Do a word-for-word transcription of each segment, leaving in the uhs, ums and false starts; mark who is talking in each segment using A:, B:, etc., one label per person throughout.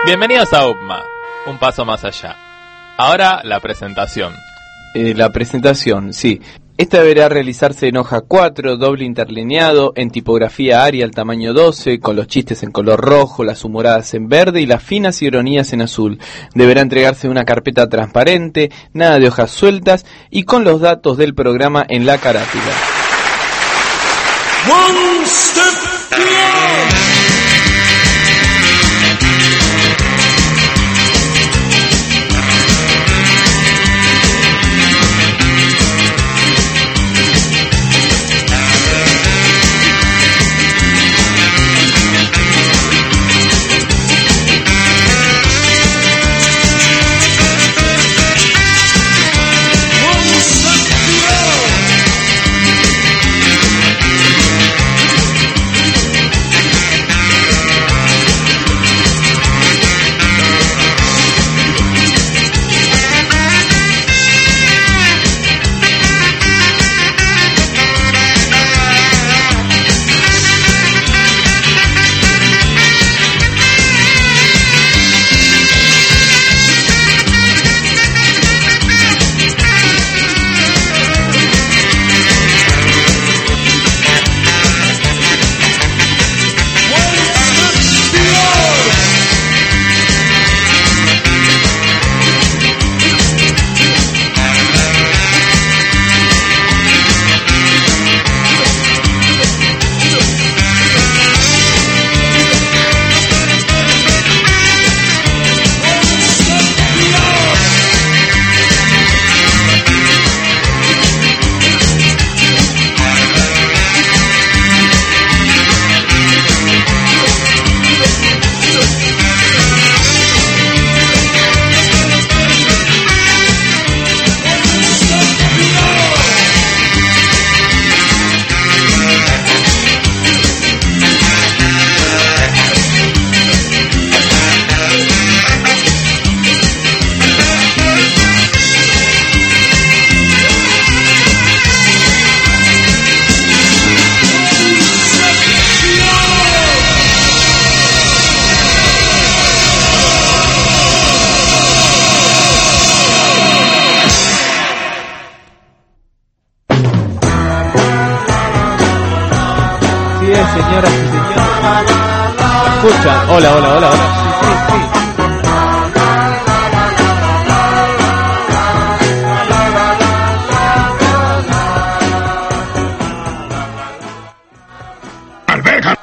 A: Bienvenidos a U P M A, un paso más allá. Ahora la presentación.
B: Eh, la presentación, sí. Esta deberá realizarse en hoja cuatro, doble interlineado, en tipografía Arial tamaño doce, con los chistes en color rojo, las humoradas en verde y las finas ironías en azul. Deberá entregarse en una carpeta transparente, nada de hojas sueltas y con los datos del programa en la carátula.
C: One step beyond.
B: Señoras y señores, escuchan. Hola, hola, hola, hola. Sí, sí,
C: Alberga.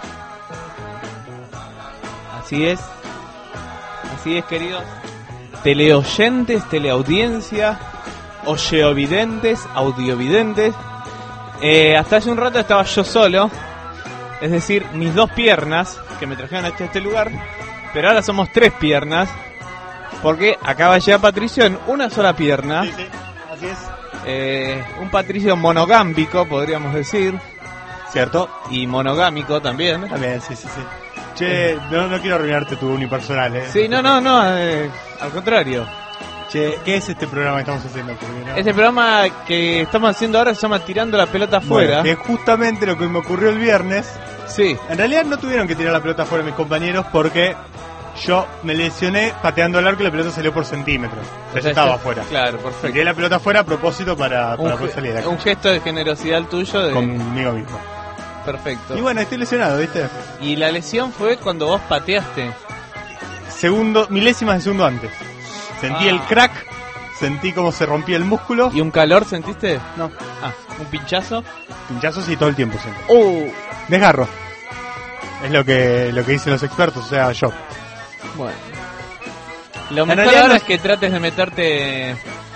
B: Así es. Así es, queridos teleoyentes, teleaudiencia, oyeovidentes, audiovidentes. Eh, hasta hace un rato estaba yo solo. Es decir, mis dos piernas que me trajeron hasta este lugar. Pero ahora somos tres piernas, porque acaba de llegar Patricio en una sola pierna.
D: Sí, sí, así es.
B: eh, Un Patricio monogámico, podríamos decir.
D: ¿Cierto?
B: Y monogámico también.
D: También, sí, sí, sí. Che, no, no quiero arruinarte tu unipersonal, ¿eh?
B: Sí, no, no, no, eh, al contrario.
D: Che, ¿qué es este programa que estamos haciendo? Porque, ¿no?
B: Este programa que estamos haciendo ahora se llama Tirando la Pelota Afuera.
D: Bueno, que es justamente lo que me ocurrió el viernes.
B: Sí.
D: En realidad no tuvieron que tirar la pelota afuera mis compañeros porque yo me lesioné pateando el arco y la pelota salió por centímetros. O sea, ya estaba afuera.
B: Claro, perfecto.
D: Tiré la pelota afuera a propósito para, para
B: Un,
D: poder salir de
B: ge-
D: acá.
B: un gesto de generosidad tuyo. De...
D: Conmigo mismo.
B: Perfecto.
D: Y bueno, estoy lesionado, ¿viste?
B: Y la lesión fue cuando vos pateaste.
D: Segundo, milésimas de segundo antes. Sentí
B: Ah.
D: el crack, sentí cómo se rompía el músculo.
B: ¿Y un calor sentiste?
D: No,
B: Ah, un pinchazo.
D: pinchazos y todo el tiempo siempre.
B: Uh,
D: Desgarro. Es lo que lo que dicen los expertos, o sea, yo.
B: bueno. Lo
D: En
B: mejor
D: realidad
B: ahora
D: no-
B: es que trates de meterte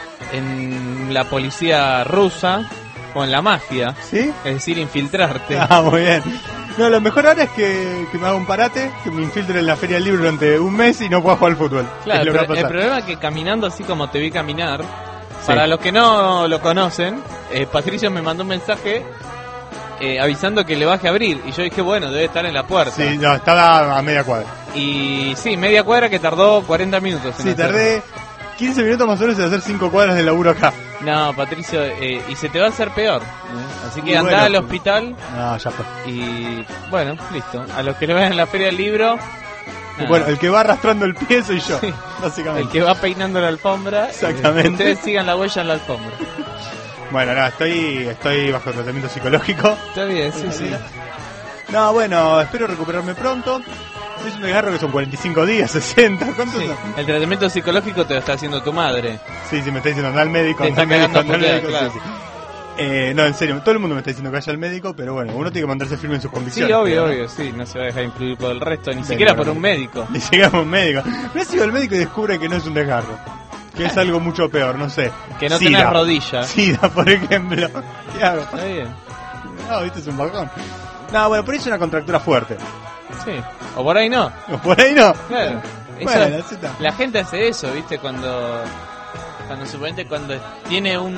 B: en la policía rusa o en la mafia.
D: ¿Sí?
B: Es decir, infiltrarte.
D: Ah, muy bien. No, lo mejor ahora es que, que me haga un parate, que me infiltre en la Feria del Libro durante un mes y no pueda jugar al fútbol.
B: Claro,
D: es lo
B: el,
D: que
B: pro-
D: va a
B: el
D: pasar.
B: problema es que caminando así como te vi caminar,
D: Sí.
B: para los que no lo conocen, eh, Patricio me mandó un mensaje eh, avisando que le baje a abrir. Y yo dije, bueno, debe estar en la puerta.
D: Sí, no, estaba a media cuadra.
B: Y sí, media cuadra que tardó cuarenta minutos. en
D: Sí,
B: hacer.
D: tardé quince minutos más o menos en hacer cinco cuadras de laburo acá.
B: No, Patricio, eh, y se te va a hacer peor. ¿eh? Así que
D: Y
B: andá
D: bueno,
B: al hospital
D: No, ya fue.
B: y bueno, listo. A los que le vayan a la Feria del Libro, Nada.
D: Bueno, el que va arrastrando el pie soy yo,
B: Sí.
D: básicamente.
B: El que va peinando la alfombra.
D: Exactamente.
B: eh, Ustedes sigan la huella en la alfombra.
D: Bueno, nada, estoy, estoy bajo tratamiento psicológico.
B: Está bien, sí, sí.
D: No, bueno, espero recuperarme pronto. Es un desgarro que son cuarenta y cinco días, sesenta. ¿Cuántos
B: Sí.
D: son?
B: El tratamiento psicológico te lo está haciendo tu madre.
D: Sí, sí, me está diciendo anda al médico,
B: Te
D: anda al
B: está
D: médico,
B: cagando
D: anda al
B: a
D: médico.
B: puteadas,
D: Sí, sí. Eh, no, en serio, todo el mundo me está diciendo que vaya al médico, pero bueno, uno tiene que mantenerse firme en sus
B: Sí,
D: convicciones.
B: obvio,
D: pero,
B: obvio, sí. No se va a dejar influir por el resto, ni
D: Sí,
B: siquiera
D: no,
B: por
D: no.
B: un médico.
D: Ni llegamos a un médico. Me ha sido el médico y descubre que no es un desgarro. Que es algo mucho peor, no sé.
B: Que no
D: Sida.
B: tenés rodilla.
D: Sida, por ejemplo. ¿Qué hago?
B: Está bien.
D: No, viste, es un bajón. No, bueno, por ahí es una contractura fuerte.
B: Sí. O por ahí no.
D: Por ahí no.
B: Claro. Eso-
D: Bueno, así está.
B: la gente hace eso, ¿viste? Cuando cuando suponete cuando tiene un,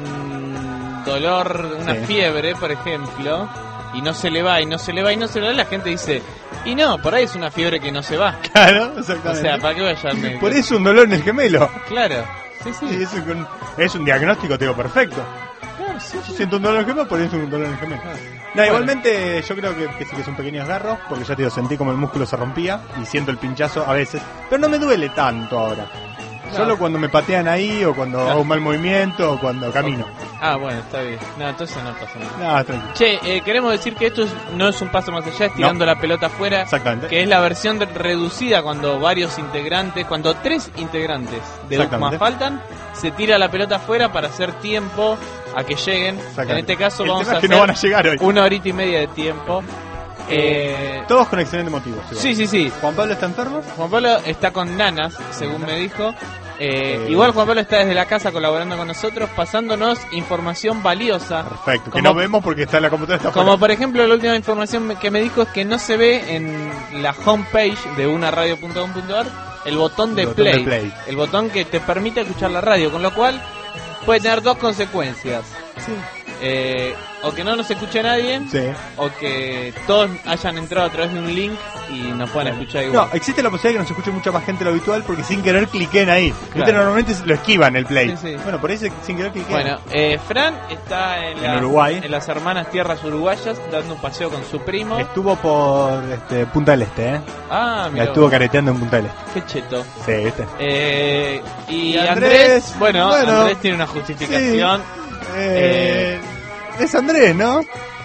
B: un dolor, una
D: Sí.
B: fiebre, por ejemplo, y no se le va, y no se le va, y no se le va, la gente dice, y no, por ahí es una fiebre que no se va.
D: Claro,
B: O
D: exactamente.
B: sea, ¿para qué vaya al médico?
D: Por eso un dolor en el gemelo.
B: Claro. Sí, sí.
D: Sí, es, un, es un diagnóstico, te digo, perfecto.
B: Claro, sí,
D: Yo
B: sí.
D: siento un dolor en el gemelo, por eso es un dolor en el gemelo. No,
B: Bueno.
D: igualmente yo creo que, que sí que es un pequeño desgarro, porque ya te digo, sentí como el músculo se rompía y siento el pinchazo a veces, pero no me duele tanto ahora.
B: No.
D: Solo cuando me patean ahí, o cuando
B: Claro.
D: hago un mal movimiento, o cuando camino.
B: Ah, bueno, está bien. No, entonces no pasa nada.
D: Nada, tranquilo.
B: Che, eh, queremos decir que esto es- no es un paso más allá, es tirando la pelota afuera.
D: Exactamente.
B: Que es la versión de- reducida cuando varios integrantes, cuando tres integrantes de
D: Exactamente.
B: más faltan, se tira la pelota afuera para hacer tiempo a que lleguen.
D: Exactamente.
B: En este caso
D: El
B: vamos
D: tema
B: a
D: es que
B: hacer
D: no van a llegar hoy.
B: una horita y media de tiempo. Eh,
D: Todos con excelentes motivos. igual.
B: sí, sí, sí.
D: Juan Pablo está enfermo.
B: Juan Pablo está con nanas, según me dijo. Eh,
D: Eh.
B: Igual Juan Pablo está desde la casa colaborando con nosotros, pasándonos información valiosa.
D: Perfecto, que
B: Como-
D: no vemos porque está la computadora está
B: Como
D: afuera.
B: por ejemplo la última información que me dijo es que no se ve en la homepage de unaradio punto com punto ar el botón de
D: El botón
B: play,
D: de play.
B: el botón que te permite escuchar la radio, con lo cual puede tener dos consecuencias. Eh, o que no nos escuche nadie,
D: Sí.
B: o que todos hayan entrado a través de un link y nos puedan escuchar
D: No,
B: igual.
D: existe la posibilidad de que nos escuche mucha más gente de lo habitual porque sin querer cliquen ahí.
B: Claro.
D: Viste, normalmente lo esquivan el play.
B: Sí, sí.
D: Bueno, por ahí se- sin querer cliquen.
B: Bueno, eh, Fran está en,
D: En
B: las-
D: Uruguay.
B: en las hermanas tierras uruguayas dando un paseo con su primo.
D: Estuvo por este, Punta del Este, ¿eh?
B: Ah,
D: La
B: mira,
D: estuvo careteando en Punta del Este.
B: qué cheto.
D: Sí, ¿viste?
B: Eh, y
D: Y
B: Andrés,
D: Andrés,
B: bueno,
D: bueno,
B: Andrés tiene una justificación.
D: Eh, es Andrés, ¿no?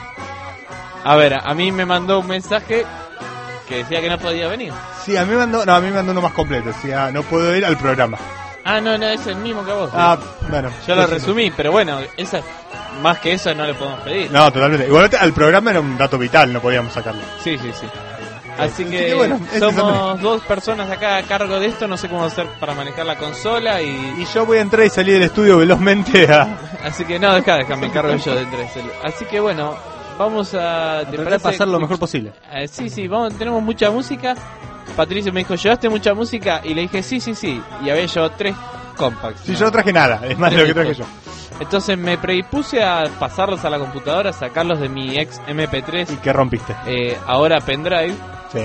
B: A ver, a mí me mandó un mensaje que decía que no podía venir.
D: Sí, a mí me mandó, no, a mí me mandó uno más completo. Decía, no puedo ir al programa.
B: Ah, no, no, es el mismo que vos.
D: Ah, bueno.
B: Yo lo
D: sí, sí,
B: resumí, pero bueno, esa, más que eso no le podemos pedir.
D: sí. No, totalmente. Igualmente al programa era un dato vital, no podíamos sacarlo.
B: Sí, sí, sí. Así
D: Así
B: que,
D: que bueno, ese es
B: somos dos personas acá a cargo de esto, no sé cómo hacer para manejar la consola y...
D: Y yo voy a entrar y salir del estudio velozmente a...
B: Así que no, deja, deja, me encargo yo de entre ese- Así que bueno, vamos a... ¿te
D: tratar de
B: parece?
D: pasar lo mejor posible.
B: Eh, sí, sí, vamos, tenemos mucha música. Patricio me dijo, ¿llevaste mucha música? Y le dije, sí, sí, sí. Y había llevado tres compacts.
D: Si yo no traje nada, es más de lo que traje yo.
B: Entonces me predispuse a pasarlos a la computadora, sacarlos de mi ex M P tres,
D: ¿Y qué rompiste?
B: eh, ahora pendrive.
D: Sí.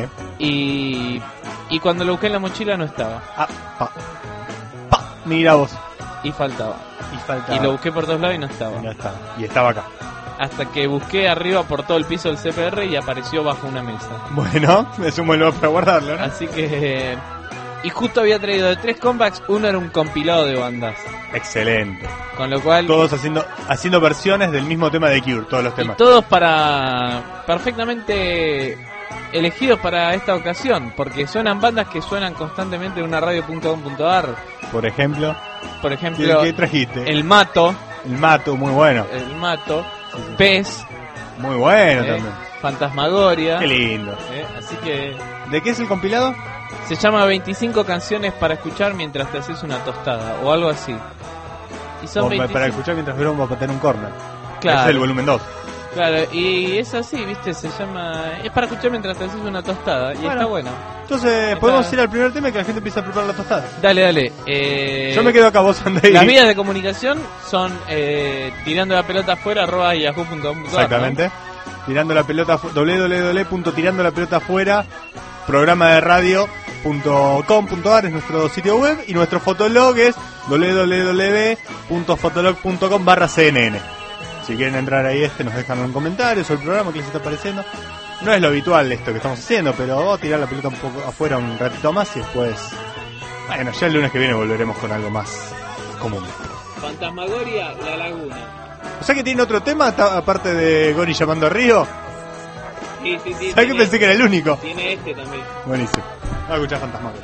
B: Y, y cuando lo busqué en la mochila no estaba.
D: Ah, pa. Pa. Mira vos.
B: Y faltaba.
D: Y faltaba.
B: Y lo busqué por todos lados y no estaba.
D: Y no estaba. Y estaba acá.
B: Hasta que busqué arriba por todo el piso del C P R y apareció bajo una mesa.
D: Bueno, es un buen lugar para guardarlo, ¿no?
B: Así que... Y justo había traído de tres compacts, uno era un compilado de bandas.
D: Excelente.
B: Con lo cual...
D: Todos haciendo haciendo versiones del mismo tema de Cure, todos los
B: y
D: temas.
B: todos para... perfectamente elegidos para esta ocasión. Porque suenan bandas que suenan constantemente en una radio punto com punto ar.
D: Por ejemplo,
B: Por
D: ¿qué,
B: ejemplo,
D: qué trajiste?
B: El Mato.
D: El Mato, muy bueno.
B: El Mato. Pez.
D: Muy bueno
B: eh,
D: también.
B: Fantasmagoria.
D: Qué lindo.
B: eh, así que...
D: ¿De qué es el compilado?
B: Se llama veinticinco canciones para escuchar mientras te haces una tostada o algo así. Y son
D: O
B: veinticinco.
D: para escuchar mientras Verón va a patear un corner.
B: Claro.
D: Ese es el volumen dos.
B: Claro, y es así, ¿viste? Se llama... Es para escuchar mientras te haces una tostada y
D: Bueno.
B: está bueno.
D: Entonces,
B: Está-
D: podemos ir al primer tema y que la gente empiece a preparar la tostada.
B: Dale, dale. Eh...
D: Yo me quedo acá, vos andá ahí.
B: Las vías de comunicación son eh, tirando la pelota afuera arroba yahoo punto com punto ar, ¿no?
D: Exactamente. Tirando la pelota fu- doble u doble u doble u punto tirando la pelota afuera programa de radio punto com punto ar es nuestro sitio web y nuestro fotolog es doble u doble u doble u punto fotolog punto com barra c n n. Si quieren entrar ahí este nos dejan un comentario sobre el programa que les está pareciendo. no es lo habitual esto que estamos haciendo, pero vamos a tirar la pelota un poco afuera un ratito más y después, bueno, ya el lunes que viene volveremos con algo más común.
B: Fantasmagoria, La Laguna.
D: O sea que tiene otro tema ta- aparte de Gori llamando a Río.
B: Sí, sí, sí.
D: ¿Sabes que pensé que era el único?
B: Tiene este también.
D: Buenísimo. Vamos a escuchar Fantasmagoria.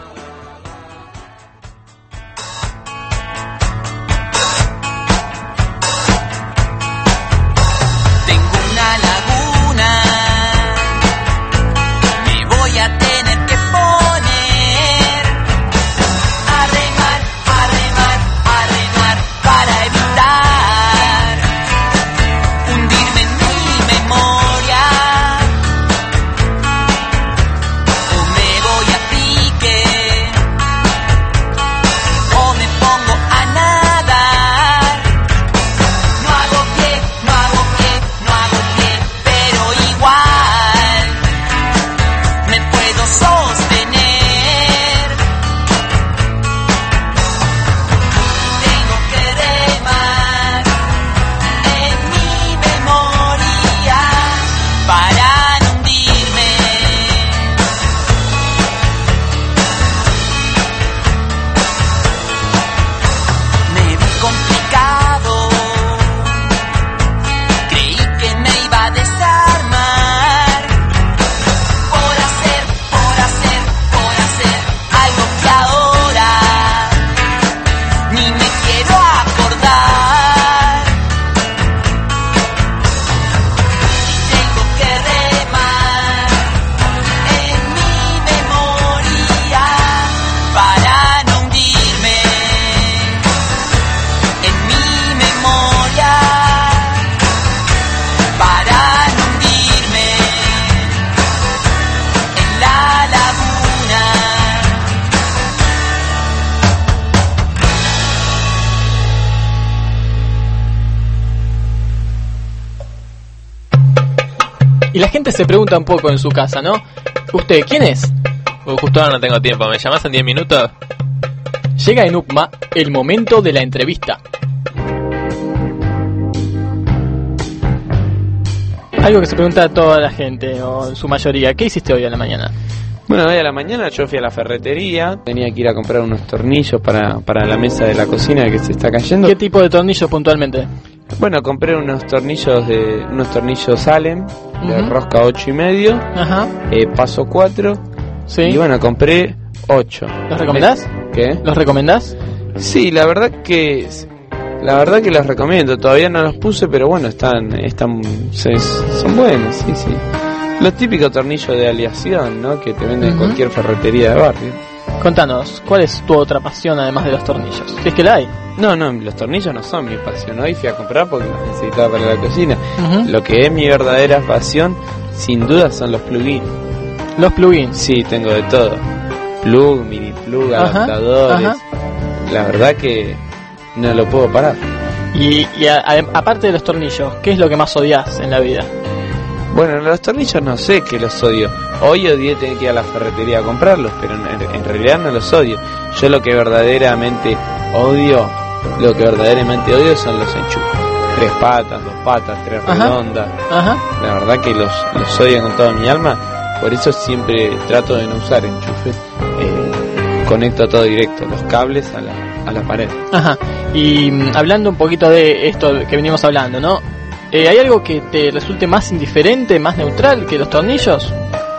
E: Y la gente se pregunta un poco en su casa, ¿no? ¿Usted quién es?
A: Uh, justo ahora no tengo tiempo, ¿me llamás en diez minutos?
E: Llega en U C M A el momento de la entrevista. Algo que se pregunta a toda la gente, o en su mayoría. ¿Qué hiciste hoy a la mañana?
F: Bueno, hoy a la mañana yo fui a la ferretería. Tenía que ir a comprar unos tornillos para, para la mesa de la cocina que se está cayendo.
E: ¿Qué tipo de tornillos puntualmente?
F: Bueno, compré unos tornillos de unos tornillos Allen de
E: Uh-huh.
F: rosca ocho y medio,
E: Ajá.
F: eh, paso cuatro.
E: Sí.
F: Y bueno, compré ocho.
E: ¿Los recomendás?
F: ¿Qué?
E: ¿Los recomendás?
F: Sí, la verdad que la verdad que los recomiendo. Todavía no los puse, pero bueno, están están se- son buenos, sí, sí. Los típicos tornillos de aleación, ¿no? Que te venden en
E: Ujú.
F: cualquier ferretería de barrio.
E: Contanos, ¿cuál es tu otra pasión además de los tornillos? Si es que la hay.
F: No, no, los tornillos no son mi pasión. Hoy fui a comprar porque los necesitaba para la cocina.
E: Ujú.
F: Lo que es mi verdadera pasión, sin duda, son los plugins.
E: Los plugins.
F: Sí, tengo de todo. Plug, mini plug,
E: Ajá,
F: adaptadores.
E: ajá.
F: La verdad que no lo puedo parar.
E: Y, y a- a- aparte de los tornillos, ¿qué es lo que más odias en la vida?
F: Bueno, los tornillos no sé que los odio. Hoy odié tener que ir a la ferretería a comprarlos, pero en, en realidad no los odio. Yo lo que verdaderamente odio, lo que verdaderamente odio son los enchufes. Tres patas, dos patas, tres
E: Ajá.
F: redondas.
E: Ajá.
F: La verdad que los, los odio con toda mi alma. Por eso siempre trato de no usar enchufes. Eh, conecto todo directo, los cables a la, a la pared.
E: Ajá. Y mm, hablando un poquito de esto que venimos hablando, ¿no? Eh, ¿Hay algo que te resulte más indiferente, más neutral que los tornillos?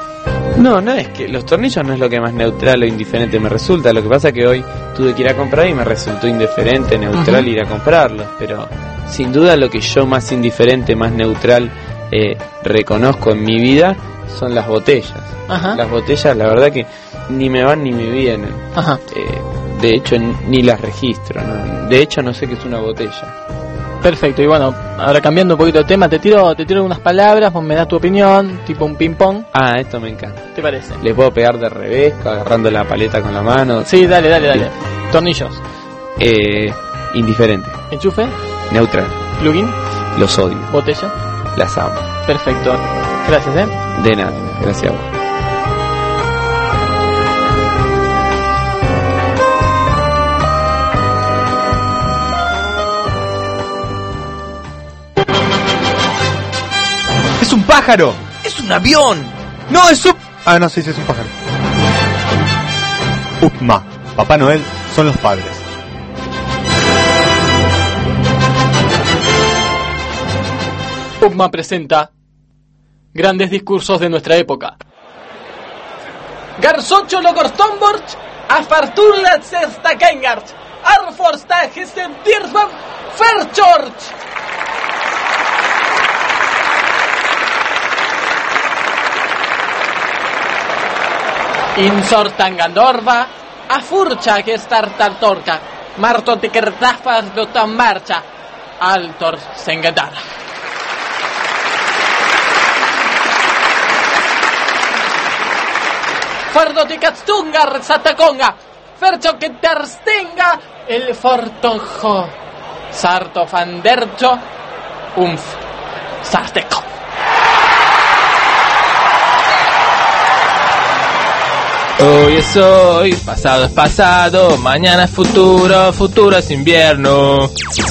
F: No, no es que los tornillos no es lo que más neutral o indiferente me resulta. Lo que pasa es que hoy tuve que ir a comprar y me resultó indiferente, neutral
E: Ujú.
F: ir a comprarlos. Pero sin duda lo que yo más indiferente, más neutral eh, reconozco en mi vida son las botellas.
E: Ajá.
F: Las botellas, la verdad que ni me van ni me vienen.
E: Ajá.
F: Eh, de hecho, ni las registro. ¿no? De hecho, no sé qué es una botella.
E: Perfecto. Y bueno, ahora cambiando un poquito de tema, te tiro, te tiro unas palabras, vos me das tu opinión, tipo un ping pong.
F: Ah, esto me encanta.
E: ¿Te parece?
F: Le puedo pegar de revés, agarrando la paleta con la mano.
E: Sí, dale, dale, dale. Tornillos.
F: Eh, indiferente,
E: Enchufe.
F: neutral.
E: Plugin.
F: Los odio,
E: Botella.
F: las amo.
E: Perfecto. Gracias, ¿eh?
F: De nada, gracias a vos.
B: Es un
D: pájaro!
F: ¡Es un avión!
D: ¡No, es un... Ah, no, sí, sí, es un pájaro. Upma. Papá Noel son los padres.
E: Upma presenta grandes discursos de nuestra época. Garsocho Logostomborch, Afarturla Sesta Kengarch, Arforsta Gesem Dirsbam, Ferchorch. Insortangandorva, Afurcha Gestartartorca, Martotikertafas Dotan Marcha, Altor Sengadara. Fardotikastungar Satakonga, Fercho que terstenga el fortojo, Sarto Fandercho, Umf, Sarteco.
A: Hoy es hoy, pasado es pasado, mañana es futuro, futuro es invierno.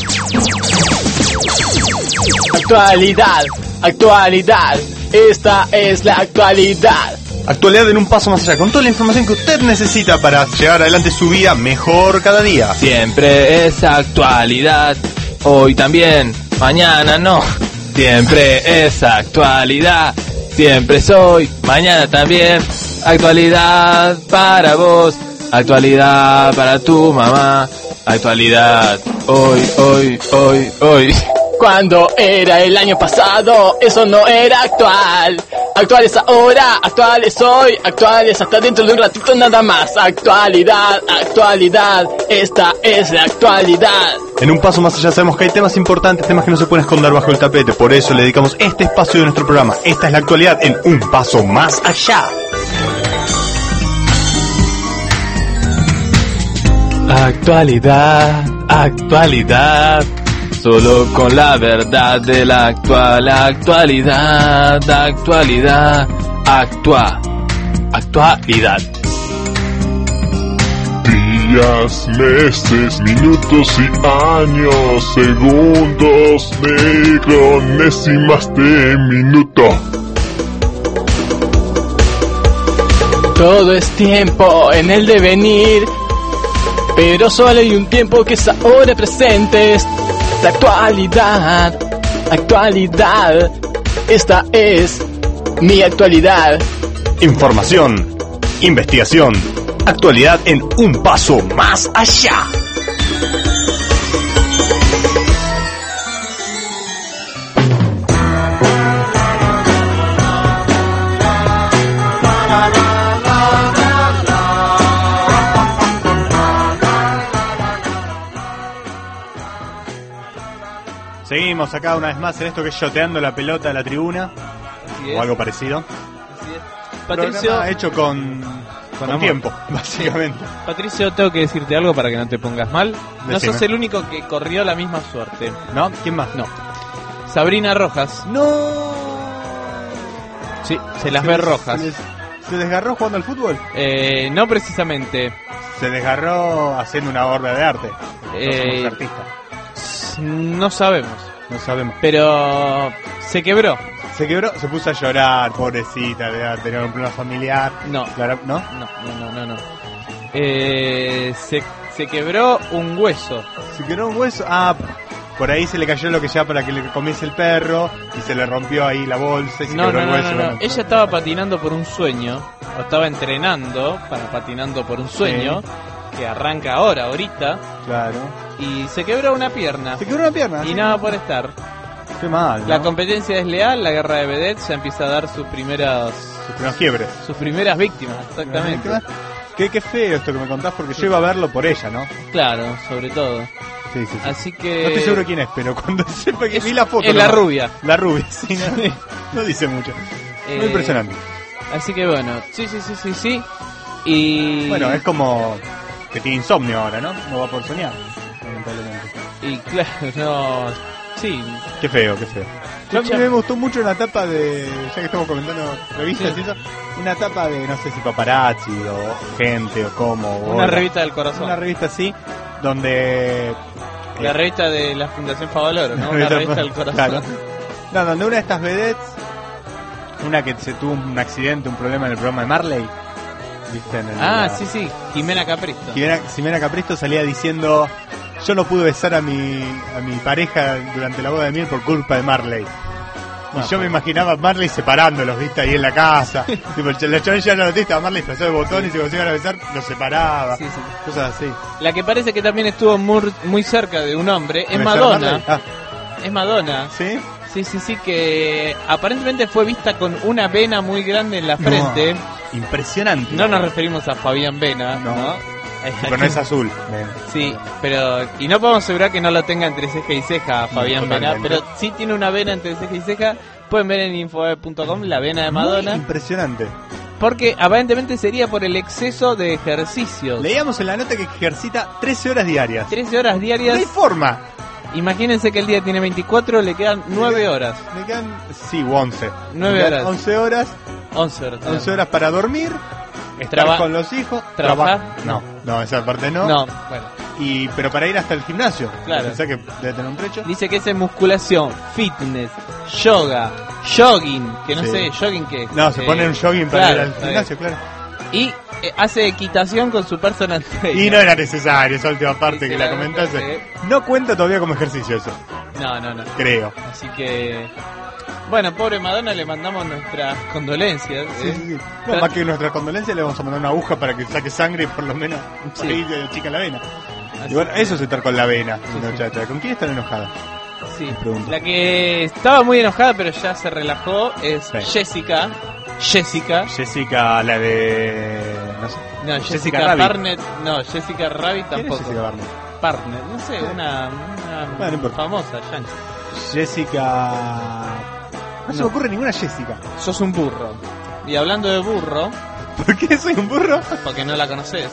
E: Actualidad, actualidad, esta es la actualidad.
D: Actualidad en un paso más allá, con toda la información que usted necesita para llevar adelante su vida mejor cada día.
A: Siempre es actualidad, hoy también, mañana no. Siempre es actualidad, siempre es hoy, mañana también. Actualidad para vos, actualidad para tu mamá, actualidad hoy, hoy, hoy, hoy.
E: Cuando era el año pasado, eso no era actual. Actual es ahora, actual es hoy, actual es hasta dentro de un ratito nada más. Actualidad, actualidad, esta es la actualidad.
D: En un paso más allá sabemos que hay temas importantes, temas que no se pueden esconder bajo el tapete. Por eso le dedicamos este espacio de nuestro programa. Esta es la actualidad en un paso más allá.
A: Actualidad, actualidad, solo con la verdad de la actual actualidad, actualidad, actua, actualidad.
C: Días, meses, minutos y años, segundos, micronésimas de minuto.
E: Todo es tiempo en el devenir, pero solo hay un tiempo que es ahora presente. Es la actualidad, actualidad, esta es mi actualidad.
D: Información, investigación, actualidad en un paso más allá. Seguimos acá una vez más en esto que es Yoteando la Pelota a la Tribuna, o algo parecido.
B: Patricio,
D: Programa hecho con, con, con tiempo, básicamente.
B: Patricio, tengo que decirte algo para que no te pongas mal. No
D: Decime.
B: sos el único que corrió la misma suerte.
D: ¿No? ¿Quién más?
B: No. Sabrina Rojas.
D: ¡No!
B: Sí, se las
D: Se
B: ve
D: des-
B: rojas.
D: Se, des- ¿Se desgarró jugando al fútbol?
B: Eh, no precisamente.
D: Se desgarró haciendo una obra de arte.
B: Eh,
D: No somos artistas.
B: No sabemos.
D: No sabemos.
B: Pero se quebró.
D: Se quebró, se puso a llorar, pobrecita, de tener un problema familiar.
B: No.
D: Claro, ¿no?
B: No, no, no, no. no. Eh, se, se quebró un hueso.
D: Se quebró un hueso. Ah, por ahí se le cayó lo que ya para que le comiese el perro y se le rompió ahí la bolsa y se
B: No,
D: quebró
B: no,
D: el
B: no,
D: hueso.
B: no, no.
D: Bueno.
B: Ella estaba patinando por un sueño, o estaba entrenando para patinando por un sueño, que arranca ahora, ahorita,
D: Claro.
B: y se quebró una pierna.
D: Se quebró una pierna.
B: Y
D: ¿sí?
B: nada por estar.
D: Qué mal, ¿no?
B: La competencia es leal, la guerra de vedettes ya empieza a dar sus primeras
D: Sus primeros quiebres.
B: sus primeras víctimas, exactamente.
D: Qué, qué feo esto que me contás porque yo iba a verlo por ella, ¿no?
B: Claro, sobre todo.
D: Sí, sí, sí.
B: Así que
D: No estoy seguro quién es, pero cuando sepa que
B: Es-
D: vi la foto.
B: es la
D: nomás.
B: rubia.
D: La rubia, sí, no, no dice mucho.
B: Eh,
D: Muy impresionante.
B: Así que bueno, sí, sí, sí, sí, sí. Y
D: Bueno, es como que tiene insomnio ahora, ¿no? No va a poder soñar, lamentablemente.
B: y claro, no, sí,
D: Qué feo, qué feo. Yo a mí
B: Escucha.
D: me gustó mucho una tapa de, ya que estamos comentando revistas
B: Sí.
D: y eso, una tapa de, no sé si paparazzi o gente o cómo. o
B: una
D: Hola.
B: revista del corazón.
D: Una revista así, donde...
B: La
D: eh,
B: revista de la Fundación Favaloro, ¿no?
D: una
B: Una revista del corazón.
D: Claro. No, donde una de estas vedettes Una que se tuvo un accidente, un problema en el programa de Marley. ¿Viste? En el,
B: Ah,
D: la-
B: sí, sí, Jimena Capristo.
D: Jimena, Jimena Capristo salía diciendo: yo no pude besar a mi a mi pareja durante la boda de miel por culpa de Marley. Y yo me imaginaba a Marley separándolos, viste, ahí en la casa. Tipo, el ch- la chavilla ya no notista, Marley pasó de botón y se conseguían a besar, los separaba.
B: Sí, sí.
D: Cosas así.
B: La que parece que también estuvo muy, muy cerca de un hombre es
D: ¿Besar a
B: Madonna.
D: Marley? Ah,
B: Es Madonna.
D: ¿sí?
B: Sí, sí, sí, que aparentemente fue vista con una vena muy grande en la frente.
D: No, impresionante.
B: No nos referimos a Fabián Vena, ¿no?
D: No. Pero no es azul. Bien.
B: Sí, pero... Y no podemos asegurar que no lo tenga entre ceja y ceja Fabián
D: No,
B: Vena,
D: totalmente.
B: pero sí tiene una vena entre ceja y ceja. Pueden ver en info punto com la vena de Madonna.
D: Muy impresionante.
B: Porque aparentemente sería por el exceso de ejercicios.
D: Leíamos en la nota que ejercita trece horas diarias.
B: trece horas
D: No
B: diarias.
D: hay forma.
B: Imagínense que el día tiene veinticuatro, le quedan nueve horas.
D: Me quedan, sí, once.
B: Nueve
D: Me quedan
B: horas.
D: once horas.
B: once horas.
D: once horas para dormir. Estar
B: Traba-
D: con los hijos.
B: ¿Trabajar?
D: traba- No, no, esa parte no.
B: No, bueno.
D: Y, pero para ir hasta el gimnasio.
B: Claro.
D: Pensé que debe tener un trecho.
B: Dice que es en musculación, fitness, yoga, jogging, que no
D: Sí.
B: sé, jogging qué es.
D: No, se
B: Eh,
D: pone un jogging para
B: claro,
D: ir al
B: está
D: gimnasio, claro.
B: bien. Y eh, hace equitación con su personal trainer.
D: Y no era necesario esa última parte
B: Sí,
D: que
B: sí,
D: la
B: la
D: comentaste.
B: comentaste.
D: No cuenta todavía como ejercicio eso,
B: No, no, no.
D: creo.
B: Así que... Bueno, pobre Madonna, le mandamos nuestras condolencias.
D: Sí,
B: ¿eh?
D: sí, sí. No,
B: Pero-
D: más que nuestras condolencias le vamos a mandar una aguja para que saque sangre y por lo menos
B: Sí.
D: ahí le chica la vena.
B: Así
D: Y bueno,
B: que-
D: eso es estar con la vena,
B: Sí, sí.
D: muchacha. ¿Con quién están enojadas?
B: Sí.
D: pregunto.
B: La que estaba muy enojada pero ya se relajó es
D: Sí.
B: Jessica. Jessica.
D: Jessica, la de... no sé.
B: No,
D: Jessica
B: Jessica,
D: Rabbit.
B: Barnett. No, Jessica Rabbit
D: ¿Quién es
B: tampoco.
D: Jessica Barnett?
B: Partner, no sé, una, una
D: Bueno, no importa.
B: famosa, yankee.
D: Jessica... No, se me ocurre ninguna Jessica.
B: Sos un burro. Y hablando de burro,
D: ¿Por qué soy un burro?
B: porque no la conoces.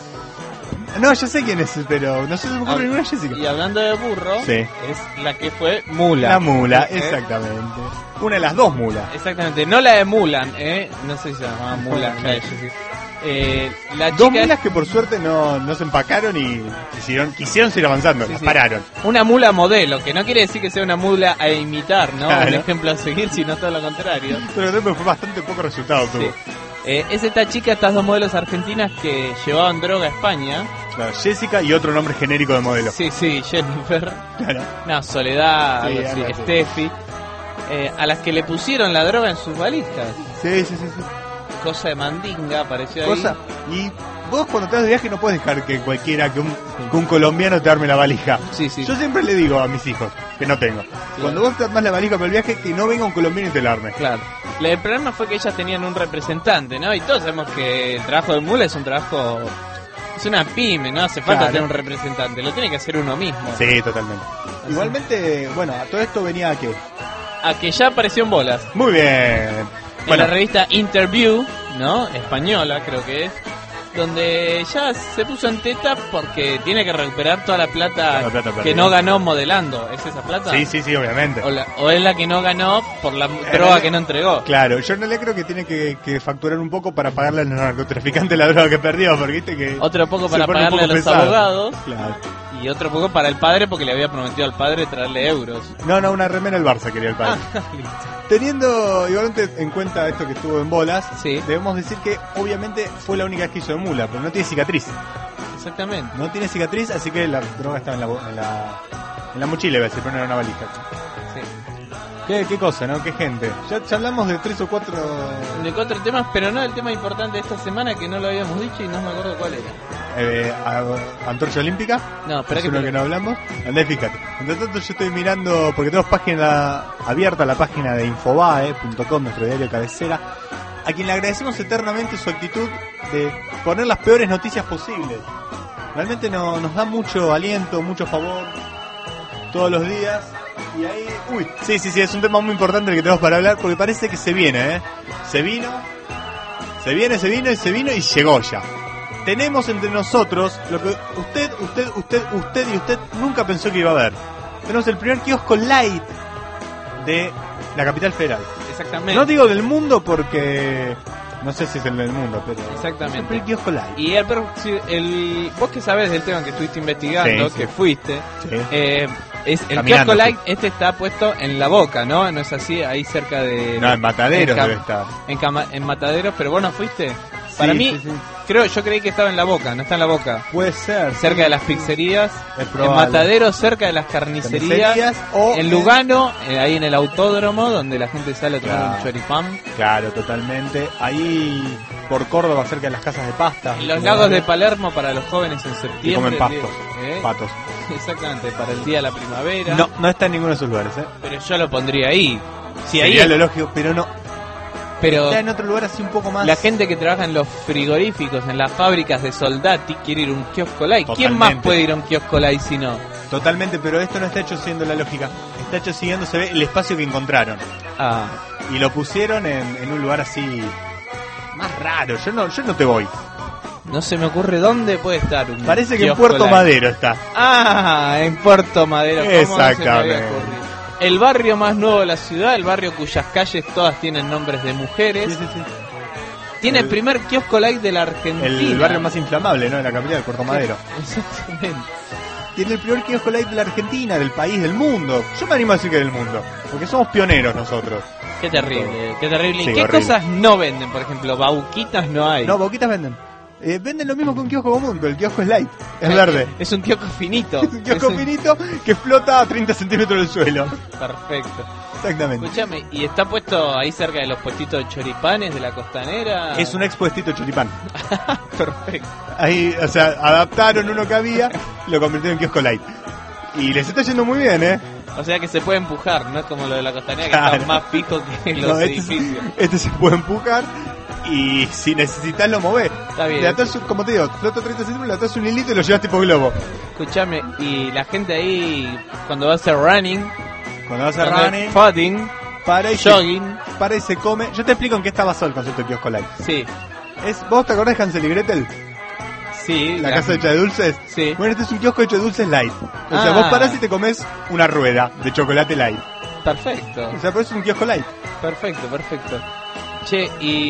D: No, yo sé quién es, pero no se me ocurre
B: Ah,
D: ninguna Jessica.
B: Y hablando de burro,
D: Sí.
B: es la que fue Mula.
D: La mula,
B: ¿Eh?
D: exactamente. Una de las dos mulas.
B: Exactamente, no la de Mulan, ¿eh? No sé si se llamaba Mulan, la de Jessica. Eh, la
D: Dos
B: chica
D: mulas que por suerte no, no se empacaron y quisieron, quisieron seguir avanzando,
B: Sí,
D: las
B: sí.
D: pararon.
B: una mula modelo, que no quiere decir que sea una mula a imitar, ¿no?
D: Claro.
B: Un ejemplo a seguir, sino todo lo contrario.
D: Pero creo fue bastante poco resultado tuvo.
B: Sí. Eh, es esta chica, estas dos modelos argentinas que llevaban droga a España.
D: Claro, Jessica y otro nombre genérico de modelo.
B: Sí, sí, Jennifer.
D: Claro.
B: No, Soledad,
D: Sí,
B: algo así,
D: algo así.
B: Steffi. Eh, a las que le pusieron la droga en sus valijas.
D: Sí, sí, sí, sí.
B: Cosa de mandinga, apareció ahí.
D: Cosa. Y vos cuando te vas de viaje no puedes dejar que cualquiera, que un, que un colombiano te arme la valija.
B: Sí, sí.
D: Yo siempre le digo a mis hijos, que no tengo, cuando vos te armas la valija para el viaje, que no venga un colombiano y te la arme.
B: Claro. La- El problema fue que ellas tenían un representante, ¿no? Y todos sabemos que el trabajo de mula es un trabajo... Es una pyme, ¿no? Hace falta
D: Claro.
B: tener un representante. Lo tiene que hacer uno mismo.
D: Sí, totalmente. Igualmente, bueno, a todo esto venía a qué.
B: A que ya apareció en bolas.
D: Muy bien.
B: En
D: Bueno,
B: la revista Interview, ¿no? Española creo que es. Donde ya se puso en teta porque tiene que recuperar toda la plata,
D: Toda la plata
B: que
D: perdida.
B: no ganó modelando. ¿Es esa plata?
D: sí, sí, sí, obviamente.
B: O, la- o es la que no ganó por la droga que no entregó.
D: Claro, yo no le creo que tiene que, que facturar un poco para pagarle al narcotraficante la droga que perdió, porque viste que...
B: Otro poco
D: se
B: para
D: pone un
B: pagarle a
D: poco
B: los
D: pesado.
B: abogados.
D: Claro.
B: Y otro poco para el padre porque le había prometido al padre traerle euros.
D: No, no, una remera del Barça quería el padre.
B: Listo.
D: Teniendo igualmente en cuenta esto que estuvo en bolas,
B: Sí.
D: debemos decir que obviamente fue la única que hizo de mula, pero no tiene cicatriz.
B: Exactamente.
D: No tiene cicatriz, así que la droga estaba en la, bo- en la, en la mochila, iba a decir, pero no era una valija.
B: Sí.
D: Qué, qué cosa, ¿no? Qué gente. Ya, ya hablamos de tres o cuatro...
B: De cuatro temas, pero no el tema importante de esta semana que no lo habíamos dicho y no me acuerdo cuál era.
D: Eh, a- Antorcha Olímpica.
B: No, espera
D: Es
B: que...
D: uno que no hablamos. Andá y fíjate. Entre tanto yo estoy mirando, porque tenemos página abierta, la página de infobae punto com, nuestro diario de cabecera, a quien le agradecemos eternamente su actitud de poner las peores noticias posibles. Realmente no, nos da mucho aliento, mucho favor, todos los días. Y ahí, uy, sí, sí, sí, es un tema muy importante el que tenemos para hablar, porque parece que se viene, ¿eh? Se vino, se viene, se vino y se vino y llegó ya. Tenemos entre nosotros lo que usted, usted, usted, usted y usted nunca pensó que iba a haber. Tenemos el primer kiosco light de la capital federal.
B: Exactamente.
D: No digo del mundo porque no sé si es el del mundo, pero es el
B: Exactamente.
D: primer kiosco light.
B: Y el, pro- si- el, vos que sabés del tema que estuviste investigando,
D: Sí, sí.
B: que fuiste,
D: Sí.
B: eh, Es el
D: Caminando,
B: kiosco light,
D: sí.
B: este está puesto en La Boca, ¿no? No es así, ahí cerca de...
D: No, en Mataderos
B: Cam-
D: debe estar.
B: En, Cama- en Mataderos, pero vos no fuiste. Para
D: Sí,
B: mí,
D: sí, sí.
B: creo, yo creí que estaba en La Boca, no está en La Boca.
D: Puede ser.
B: Cerca
D: sí.
B: de las pizzerías,
D: Es
B: en
D: probable.
B: Mataderos, cerca de las carnicerías,
D: Carnicerías o
B: en Lugano, eh, ahí en el autódromo, donde la gente sale a tomar
D: Claro.
B: un choripán.
D: Claro, totalmente. Ahí por Córdoba, cerca de las casas de pasta.
B: En los lagos de Palermo para los jóvenes en septiembre.
D: Y comen
B: el
D: pastos.
B: día- ¿eh?
D: Patos.
B: Exactamente, para el día de la primavera.
D: No, no está en ninguno de esos lugares, ¿eh?
B: Pero yo lo pondría ahí. Sí, ahí.
D: Sería lo lógico, pero no.
B: Pero
D: Está en otro lugar así un poco más.
B: la gente que trabaja en los frigoríficos, en las fábricas de Soldati, quiere ir a un kiosco light. ¿Quién más
D: Totalmente.
B: puede ir a un kiosco light si no?
D: Totalmente, pero esto no está hecho siguiendo la lógica. Está hecho siguiendo, se ve el espacio que encontraron.
B: Ah,
D: Y lo pusieron en, en un lugar así más raro. Yo no, yo no te voy.
B: no se me ocurre dónde puede estar un
D: Parece que en
B: kiosco
D: Puerto
B: light.
D: Madero está.
B: Ah, en Puerto Madero. ¿Cómo no se me había
D: Exactamente.
B: ocurrido? El barrio más nuevo de la ciudad, el barrio cuyas calles todas tienen nombres de mujeres.
D: Sí, sí, sí.
B: Tiene el
D: El-
B: primer kiosco light de la Argentina.
D: El barrio más inflamable, ¿no? De la capital, Puerto Madero.
B: Exactamente.
D: Tiene el primer kiosco light de la Argentina, del país, del mundo. Yo me animo a decir que del mundo. Porque somos pioneros nosotros.
B: Qué terrible, qué terrible. ¿Y
D: Sí,
B: qué
D: horrible.
B: cosas no venden? Por ejemplo, bauquitas no hay.
D: No, boquitas venden. Eh, venden lo mismo que un kiosco común, pero el kiosco es light. Es verde.
B: Es un kiosco finito.
D: Es un kiosco
B: Es un-
D: finito que flota a treinta centímetros del suelo.
B: Perfecto.
D: Exactamente.
B: Escúchame, ¿y está puesto ahí cerca de los puestitos de choripanes de la costanera?
D: Es un expuestito choripán.
B: Perfecto.
D: Ahí, o sea, adaptaron uno que había y lo convirtieron en kiosco light. Y les está yendo muy bien, ¿eh?
B: O sea que se puede empujar, no es como lo de la costanera que
D: Claro.
B: está más fijo que los
D: No, este,
B: edificios.
D: se- este se puede empujar y si necesitas lo movés.
B: Está bien.
D: Le atás, un- como te digo, flota treinta centímetros, le atás un hilito y lo llevas tipo globo.
B: Escúchame, y la gente ahí cuando va a hacer running,
D: Cuando vas a
B: cuando
D: running,
B: es footing,
D: para y, se,
B: jogging,
D: para y se come. Yo te explico en qué está basado el concepto de kiosco light.
B: sí,
D: Es, ¿Vos te acordás de Hansel y Gretel?
B: sí.
D: La casa hecha de dulces.
B: Sí.
D: Bueno, este es un kiosco hecho de dulces light. O sea,
B: Ah.
D: vos parás y te comes una rueda de chocolate light.
B: Perfecto,
D: O sea, pero es un kiosco light.
B: perfecto, perfecto. Che,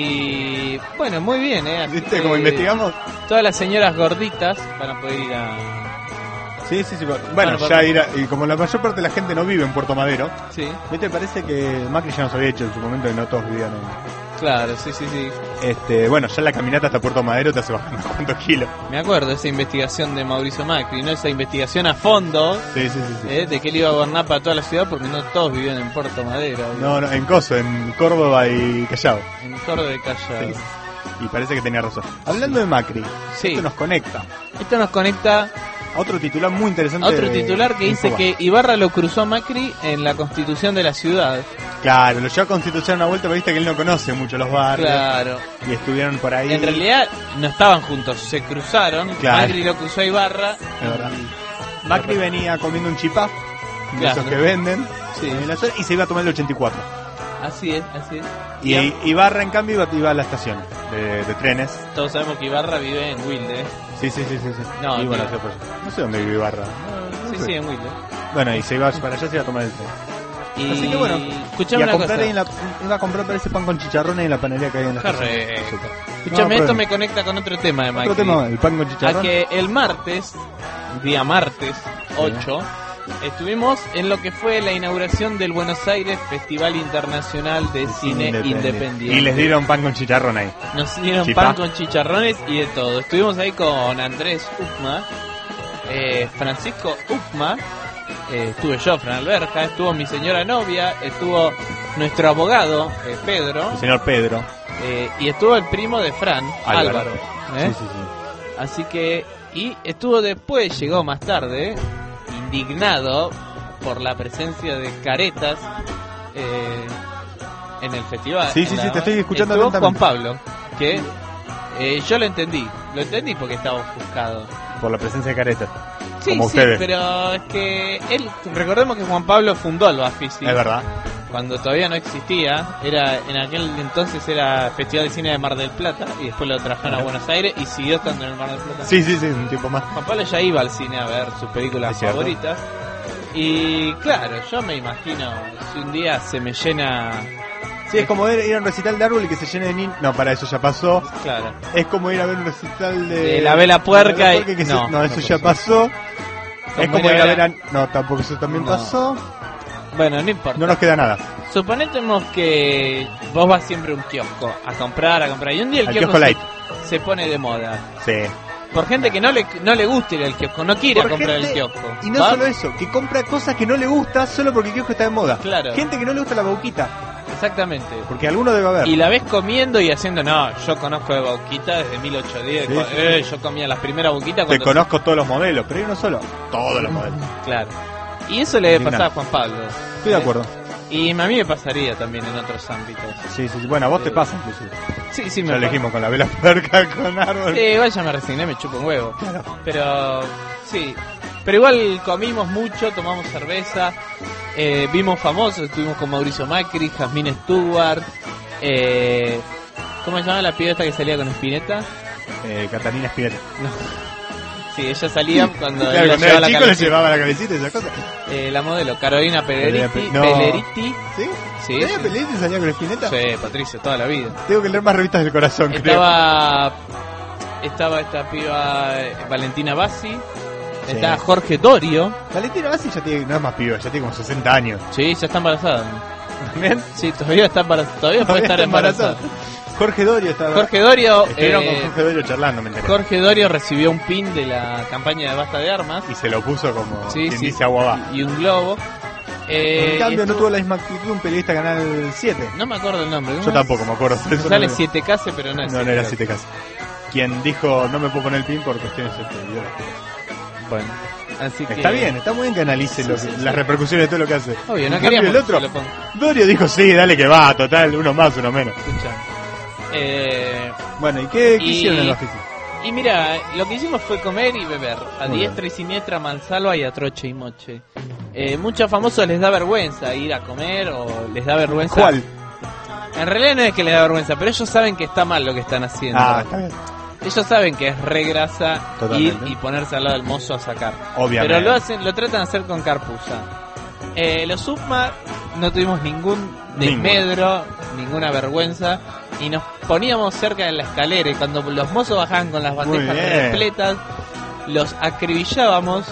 B: y bueno, muy bien, ¿eh? Así
D: ¿Viste
B: que
D: cómo investigamos?
B: Todas las señoras gorditas van a poder ir a...
D: Sí, sí, sí. Bueno,
B: Bueno,
D: ya
B: por-
D: ir a- y como la mayor parte de la gente no vive en Puerto Madero,
B: Sí,
D: ¿viste? Parece que Macri ya nos había hecho en su momento que no todos vivían en...
B: claro, sí, sí, sí.
D: Este, bueno, ya la caminata hasta Puerto Madero te hace bajar unos cuantos kilos.
B: Me acuerdo de esa investigación de Mauricio Macri, ¿no? Esa investigación a fondo,
D: Sí, sí, sí. sí.
B: ¿eh? De que él iba a gobernar para toda la ciudad porque no todos vivían en Puerto Madero.
D: No, no, en Coso, en Córdoba y Callao.
B: En Córdoba de Callao.
D: Sí. Y parece que tenía razón. Hablando de Macri,
B: Sí.
D: esto nos conecta
B: Esto nos conecta
D: a otro titular muy interesante.
B: a otro
D: de
B: titular que dice
D: Infobae.
B: que Ibarra lo cruzó a Macri en la constitución de la ciudad.
D: Claro, lo llevó a Constitución una vuelta, pero viste que él no conoce mucho los barrios.
B: Claro.
D: Y estuvieron por ahí.
B: En realidad no estaban juntos, se cruzaron.
D: Claro.
B: Macri lo cruzó a Ibarra.
D: Es verdad. Macri venía comiendo un chipá, de
B: Claro.
D: esos que venden,
B: Sí.
D: en la zona, y se iba a tomar el ochenta y cuatro.
B: Así es, así es.
D: Y
B: Y
D: Ibarra, en cambio, iba, iba a la estación de, de trenes.
B: todos sabemos que Ibarra vive en Wilde. ¿eh?
D: Sí, sí, sí, sí. sí.
B: No,
D: y bueno,
B: tío.
D: se fue. No sé dónde vive Ibarra. No, no
B: Sí,
D: sé.
B: sí, en Wilde.
D: Bueno, y se iba para allá, se iba a tomar el tren.
B: Y
D: Así que bueno,
B: escuchame
D: y a
B: una
D: comprar
B: cosa.
D: ahí en la, iba a comprar para ese pan con chicharrones en la panadería que hay en la estación.
B: Correcto.
D: No,
B: Escúchame,
D: pero-
B: esto me conecta con otro tema de Macri.
D: Otro tema, el pan con
B: A
D: chicharrones.
B: que el martes, día martes ocho, estuvimos en lo que fue la inauguración del Buenos Aires Festival Internacional de Cine Independiente.
D: Y les dieron pan con chicharrón ahí.
B: Nos dieron
D: Chipá.
B: pan con chicharrones y de todo. Estuvimos ahí con Andrés Uckma, eh, Francisco Uckma, eh, estuve yo, Fran Alberja, estuvo mi señora novia, estuvo nuestro abogado, eh, Pedro,
D: El señor Pedro.
B: eh, y estuvo el primo de Fran, Álvaro.
D: Álvaro.
B: ¿eh?
D: Sí, sí, sí.
B: Así que, y estuvo después, llegó más tarde, indignado por la presencia de caretas eh, en el festival.
D: Sí, sí,
B: En
D: sí,
B: la-
D: te estoy escuchando
B: Estuvo Juan
D: atentamente.
B: Pablo, que eh, yo lo entendí, lo entendí porque estaba ofuscado.
D: Por la presencia de caretas.
B: Sí,
D: Como
B: sí,
D: ustedes.
B: pero es que él, recordemos que Juan Pablo fundó el Bafisi.
D: Es verdad.
B: Cuando todavía no existía, era en aquel entonces era Festival de Cine de Mar del Plata y después lo trajeron a Buenos Aires y siguió estando en el Mar del Plata.
D: Sí, sí, sí, un tiempo más.
B: Juan Pablo ya iba al cine a ver sus películas
D: Es cierto.
B: favoritas. Y claro, yo me imagino si un día se me llena.
D: Sí, es como ir ir a un recital de árbol y que se llene de niños. No, para eso ya pasó.
B: Claro.
D: Es como ir a ver un recital de.
B: De la Vela Puerca
D: de la
B: y-
D: que se-
B: no,
D: no, eso
B: no
D: ya
B: pasó.
D: pasó. Es como ir a ver a... No, tampoco eso también
B: No.
D: pasó.
B: Bueno, no importa.
D: No nos queda nada.
B: Suponemos que vos vas siempre a un kiosco a comprar, a comprar. Y un día el
D: Al
B: kiosco
D: kiosco
B: se,
D: light.
B: se pone de moda.
D: Sí.
B: Por gente que no le, no le gusta ir al kiosco, no quiere
D: Por
B: comprar
D: gente-
B: el kiosco.
D: Y no
B: ¿Va?
D: solo eso, que compra cosas que no le gusta solo porque el kiosco está de moda.
B: Claro.
D: Gente que no le gusta la bauquita,
B: Exactamente.
D: porque alguno debe haber.
B: Y la ves comiendo y haciendo, no, yo conozco de Bauquita desde mil ochocientos diez.
D: Sí,
B: cu-
D: sí.
B: eh, yo comía las primeras Bauquitas
D: Te
B: cuando...
D: conozco todos los modelos, pero hay uno solo. Todos los modelos.
B: Claro. Y eso le debe pasar a
D: Indignante.
B: Juan Pablo.
D: Estoy de acuerdo.
B: Y a mí me pasaría también en otros ámbitos.
D: Sí, sí, sí. Bueno, a vos te
B: Eh,
D: pasa inclusive.
B: Sí, sí, me
D: Ya
B: pasa.
D: elegimos con la vela puerca, con árbol.
B: Sí, igual ya me resigné, me chupo un huevo.
D: Claro.
B: Pero, sí. Pero igual comimos mucho, tomamos cerveza, eh, vimos famosos, estuvimos con Mauricio Macri, Jasmine Stewart, eh, ¿cómo se llama la piba esta que salía con Spinetta?
D: Eh, Catalina Spinetta.
B: Sí, ella salía cuando
D: Claro,
B: él la
D: cuando
B: llevaba
D: era
B: la
D: chico le
B: cabecita.
D: llevaba la cabecita y esas cosas.
B: Eh, la modelo, Carolina Pelleriti.
D: Carolina Pe- no.
B: Pelleriti.
D: ¿Sí?
B: Sí,
D: ¿Tenía
B: sí.
D: Pellegrini salía con Spinetta?
B: Sí, Patricia, toda la vida.
D: Tengo que leer más revistas del corazón, creo.
B: Estaba estaba esta piba eh, Valentina Bassi,
D: Sí.
B: estaba Jorge Dorio.
D: Valentina Bassi ya tiene, no es más piba, ya tiene como sesenta años.
B: Sí, ya está embarazada.
D: ¿También?
B: Sí, todavía está embarazada, todavía puede
D: Todavía
B: estar
D: está
B: embarazada.
D: Jorge Dorio estaba.
B: Jorge Dorio
D: Estuvieron
B: eh,
D: con Jorge Dorio charlando, me enteré.
B: Jorge Dorio recibió un pin de la campaña de Basta de Armas.
D: Y se lo puso como
B: Sí,
D: quien
B: sí.
D: dice agua va.
B: Y un globo. Eh,
D: en cambio, no
B: estuvo-
D: tuvo la misma actitud un periodista de Canal siete.
B: No me acuerdo el nombre. ¿cómo
D: Yo
B: es?
D: tampoco me acuerdo. por eso
B: Sale
D: no, me-
B: siete K, pero no es
D: no, no era
B: siete K.
D: siete K. Quien dijo no me puedo poner el pin por cuestiones este, ideológicas.
B: Bueno, así que...
D: Está bien, está muy bien que analice
B: Sí,
D: lo
B: sí,
D: que-
B: sí.
D: las repercusiones de todo lo que hace.
B: Obvio, no
D: En cambio,
B: queríamos
D: el
B: que
D: otro,
B: se lo ponga.
D: Dorio dijo sí, dale que va, total, uno más, uno menos.
B: Escucha. Eh,
D: Bueno, ¿y qué, qué
B: Y-
D: hicieron en la oficina?
B: y mira, lo que hicimos fue comer y beber. A
D: Muy
B: diestra y siniestra, mansalva y a troche y moche. Eh, muchos famosos les da vergüenza ir a comer o les da vergüenza...
D: ¿Cuál?
B: En realidad no es que les da vergüenza, pero ellos saben que está mal lo que están haciendo.
D: Ah, está bien.
B: Ellos saben que es re grasa ir
D: Totalmente.
B: y ponerse al lado del mozo a sacar.
D: Obviamente.
B: Pero lo hacen, lo tratan de hacer con carpusa. Eh, los Sufma no tuvimos ningún desmedro, ninguna vergüenza y nos poníamos cerca de la escalera y cuando los mozos bajaban con las
D: Muy
B: bandejas
D: bien.
B: repletas, los acribillábamos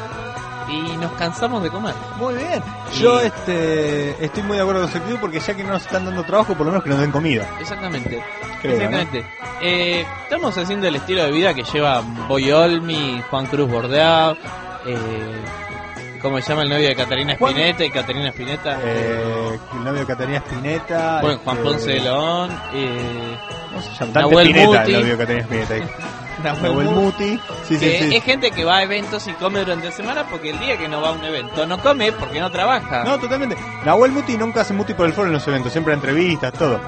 B: y nos cansamos de comer.
D: Muy bien.
B: Y-
D: Yo este estoy muy de acuerdo con su actitud porque ya que no nos están dando trabajo, por lo menos que nos den comida.
B: Exactamente.
D: Creo,
B: Exactamente. Eh, estamos haciendo el estilo de vida que lleva Boy Olmi, Juan Cruz Bordeaux, eh, ¿cómo se llama el novio de Catarina
D: Juan-
B: Spinetta y Catarina Spinetta?
D: Eh, el novio de Catalina Spinetta.
B: Bueno, Juan
D: este,
B: Ponce de León, eh,
D: ¿Cómo se llama? Dante
B: Nahuel
D: Spinetta,
B: Muti.
D: el novio de Catalina Spinetta. ahí.
B: Nahuel
D: Nahuel
B: Muti,
D: Muti. Sí, sí,
B: que
D: sí.
B: es gente que va a eventos y come durante la semana porque el día que no va a un evento no come porque no trabaja.
D: No, totalmente. Nahuel Muti nunca hace Muti por el foro en los eventos, siempre entrevistas, todo.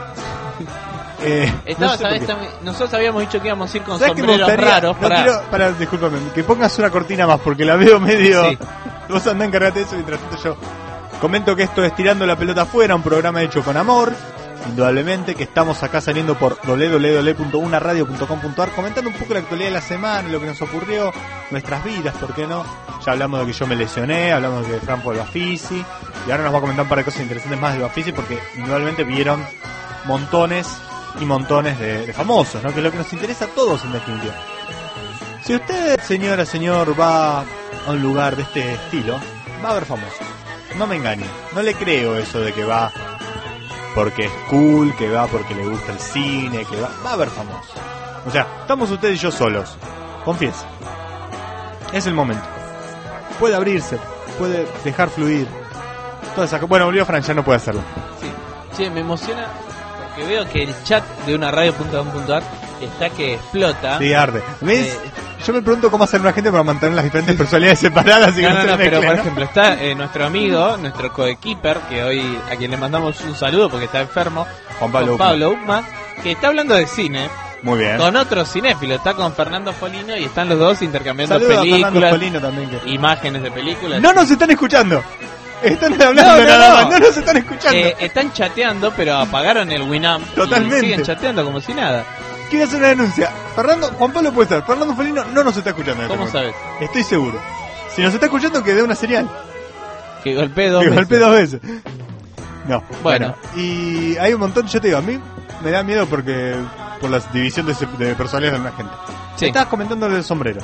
D: Eh,
B: Estaba,
D: no sé
B: ¿sabes?
D: por qué.
B: También- Nosotros habíamos dicho que íbamos a ir con
D: ¿Sabes qué me
B: sombreros
D: gustaría?
B: raros
D: No
B: para...
D: quiero, para, discúlpame, que pongas una cortina más porque la veo medio.
B: Sí.
D: Vos andá, encargate de eso mientras tanto yo comento que esto es Tirando la Pelota Afuera, un programa hecho con amor. Indudablemente que estamos acá saliendo por doble u doble u doble u punto una radio punto com punto a r comentando un poco la actualidad de la semana, lo que nos ocurrió, nuestras vidas, ¿por qué no? Ya hablamos de que yo me lesioné, hablamos de que Fran fue al Bafisi y ahora nos va a comentar un par de cosas interesantes más del Bafisi porque indudablemente vieron montones y montones de, de famosos, ¿no? Que es lo que nos interesa a todos en definitiva. Si usted, señora, señor, va a un lugar de este estilo, va a haber famosos. No me engañe, no le creo eso de que va porque es cool, que va porque le gusta el cine, que va, va a haber famosos. O sea, estamos usted y yo solos. Confiese. Es el momento. Puede abrirse, puede dejar fluir. Toda esa co- bueno, volvió Fran, ya no puede hacerlo.
B: Sí. Che, me emociona porque veo que el chat de una radio punto com punto a r está que explota.
D: Sí, arde. ¿Ves?
B: Eh,
D: Yo me pregunto cómo hacer una gente para mantener las diferentes personalidades separadas y que
B: No,
D: no,
B: no,
D: se
B: no, pero
D: mezclen,
B: por
D: ¿no?
B: ejemplo está eh, nuestro amigo, nuestro coequiper, que hoy a quien le mandamos un saludo porque está enfermo,
D: Juan Pablo
B: Juan Pablo Upma, que está hablando de cine
D: Muy bien.
B: con otro cinéfilo, está con Fernando Folino y están los dos intercambiando
D: Saludos a Fernando
B: películas,
D: Folino también. Que...
B: imágenes de películas.
D: No nos están escuchando. Están hablando
B: No, no,
D: nada
B: no.
D: más. No nos están escuchando.
B: Eh, están chateando, pero apagaron el Winamp
D: Totalmente.
B: y siguen chateando como si nada.
D: Quiero hacer una denuncia. Fernando, Juan Pablo puede ser. Fernando Folino no nos está escuchando. en este
B: ¿Cómo
D: momento.
B: sabes?
D: Estoy seguro. Si nos está escuchando, que dé una señal.
B: Que golpeé dos
D: Que
B: veces.
D: golpeé dos veces. No.
B: Bueno.
D: Y hay un montón, yo te digo, a mí me da miedo porque por la división de, se- de personalidades de una gente.
B: Sí.
D: Estabas comentando de los sombreros.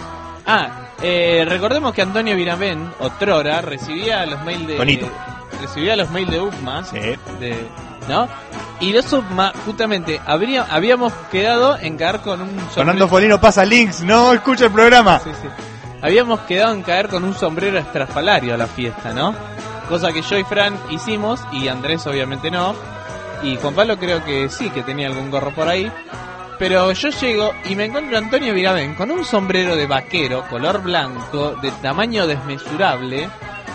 B: Ah, eh, recordemos que Antonio Viramén, otrora, recibía los mails de...
D: Tonito.
B: Recibía los mails de U P M A.
D: Sí.
B: De, ¿no? Y los U P M A, justamente, habría, habíamos quedado en caer con un... sombrero-
D: Fernando Folino pasa links, no escucha el programa.
B: Sí, sí. Habíamos quedado en caer con un sombrero estrafalario a la fiesta, ¿no? Cosa que yo y Fran hicimos, y Andrés obviamente no. Y Juan Pablo creo que sí, que tenía algún gorro por ahí. Pero yo llego y me encuentro a Antonio Viravén con un sombrero de vaquero, color blanco, de tamaño desmesurable,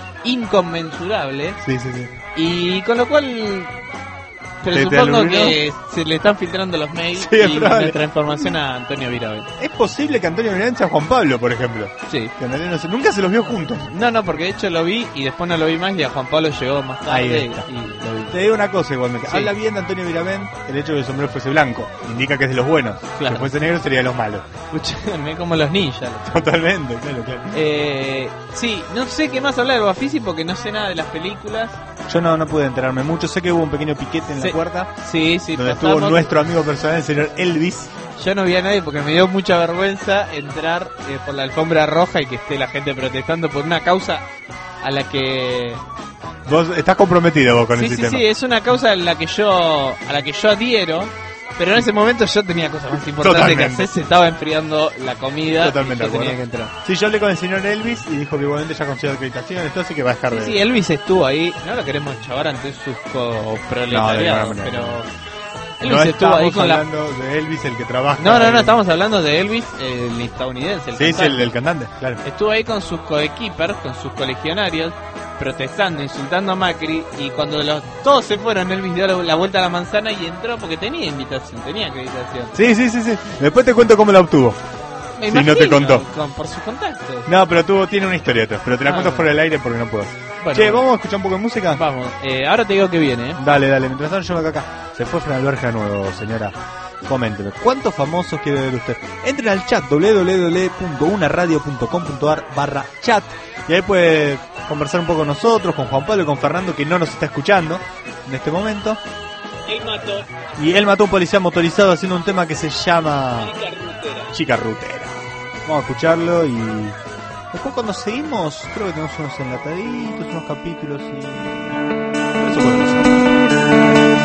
B: inconmensurable.
D: Sí, sí, sí.
B: Y con lo cual... Pero
D: ¿Te- te
B: supongo
D: aluminó?
B: que se le están filtrando los mails
D: Sí, es
B: y
D: probable.
B: nuestra información a Antonio Viravén.
D: Es posible que Antonio Viravén sea Juan Pablo, por ejemplo.
B: Sí.
D: Que en realidad no se- nunca se los vio juntos.
B: No, no, porque de hecho lo vi y después no lo vi más y a Juan Pablo llegó más
D: Ahí
B: tarde
D: está.
B: y lo vi.
D: Te digo una cosa igualmente.
B: Sí.
D: Habla bien de Antonio Viravén el hecho de que el sombrero fuese blanco. Indica que es de los buenos.
B: Claro.
D: Si fuese negro sería de los malos.
B: Escúchame, como los ninjas.
D: Totalmente, claro, claro.
B: Eh, sí, no sé qué más hablar de Bafisi porque no sé nada de las películas.
D: Yo no, no pude enterarme mucho. Sé que hubo un pequeño piquete en
B: Sí.
D: la puerta.
B: Sí, sí,
D: Donde
B: pasamos.
D: estuvo nuestro amigo personal, el señor Elvis.
B: Yo no vi a nadie porque me dio mucha vergüenza entrar eh, por la alfombra roja y que esté la gente protestando por una causa a la que...
D: Vos estás comprometido vos con
B: Sí,
D: ese
B: sí,
D: tema.
B: sí, es una causa a la que yo a la que yo adhiero, pero en ese momento yo tenía cosas más importantes
D: Totalmente.
B: que hacer, se estaba enfriando la comida
D: Totalmente
B: y yo
D: de
B: tenía
D: acuerdo.
B: que entrar.
D: Sí, yo hablé con el señor Elvis y dijo que igualmente ya consiguió acreditación, esto así que va a dejar de...
B: Sí, Elvis estuvo ahí, no lo queremos chavar ante sus coproletariados,
D: No, de ninguna
B: pero
D: manera.
B: Elvis
D: no
B: estuvo ahí
D: estamos
B: con la...
D: hablando de Elvis, el que trabaja...
B: No, no, no,
D: en-
B: estamos hablando de Elvis, el estadounidense, el
D: Sí, sí,
B: cantante.
D: el del cantante, claro.
B: Estuvo ahí con sus coequippers, con sus colegionarios, protestando, insultando a Macri, y cuando los, todos se fueron, Elvis dio la, la vuelta a la manzana y entró porque tenía invitación, tenía acreditación.
D: Sí, sí, sí, sí. Después te cuento cómo la obtuvo.
B: Me
D: Si no te contó.
B: Con, por sus contactos.
D: No, pero tuvo, tiene una historia atrás, pero te la
B: Ah,
D: cuento
B: bueno.
D: fuera del aire porque no puedo.
B: Bueno,
D: Che,
B: bueno.
D: ¿vamos a escuchar un poco de música?
B: Vamos, eh, ahora te digo que viene, ¿eh?
D: Dale, dale, mientras tanto yo me acá. Se fue Fran Alberge de nuevo, señora. Coménteme, ¿cuántos famosos quiere ver usted? Entren al chat doble u doble u doble u punto una radio punto com punto a r barra chat y ahí puede conversar un poco con nosotros, con Juan Pablo y con Fernando que no nos está escuchando en este momento.
B: Él mató
D: Y él mató a un policía motorizado haciendo un tema que se llama
B: Rutera.
D: Chica Rutera. Vamos a escucharlo y después cuando seguimos creo que tenemos unos enlataditos, unos capítulos y... Eso podemos hacer.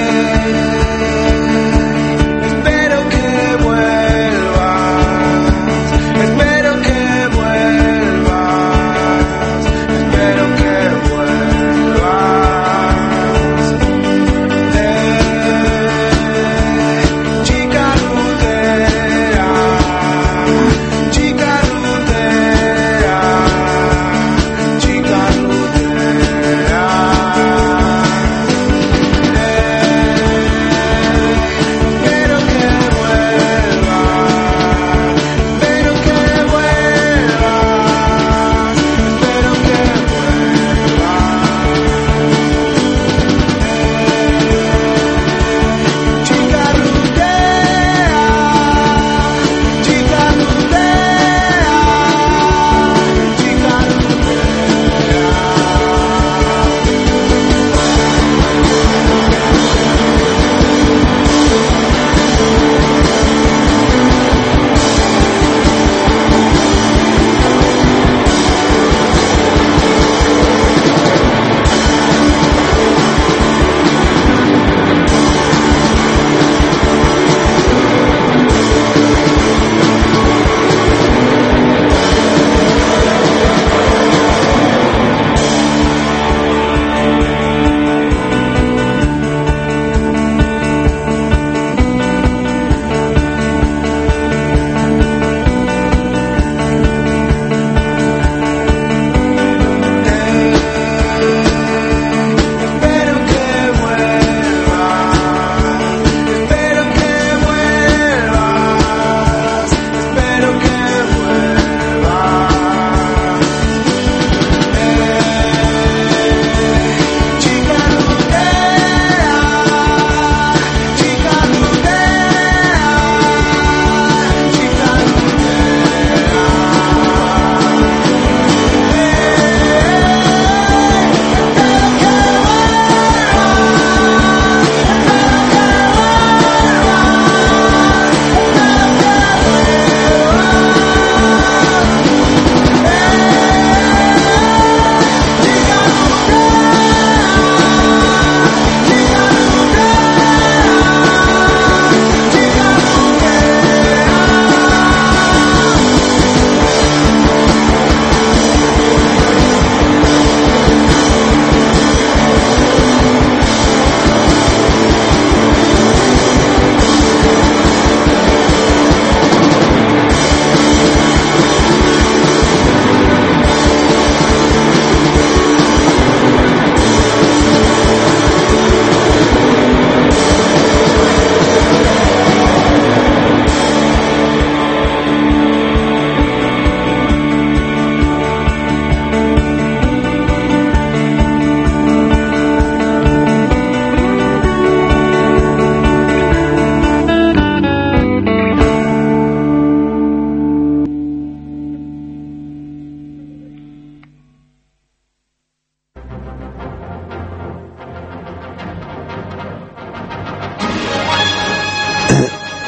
G: Espero que vuelva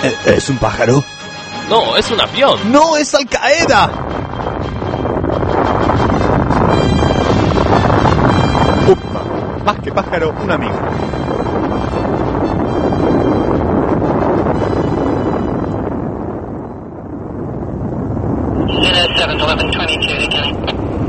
D: ¿Es un pájaro?
A: No, es un avión.
D: ¡No, es Al Qaeda! Upa, más que pájaro, un amigo.
G: seven eleven twenty-two to Kelly.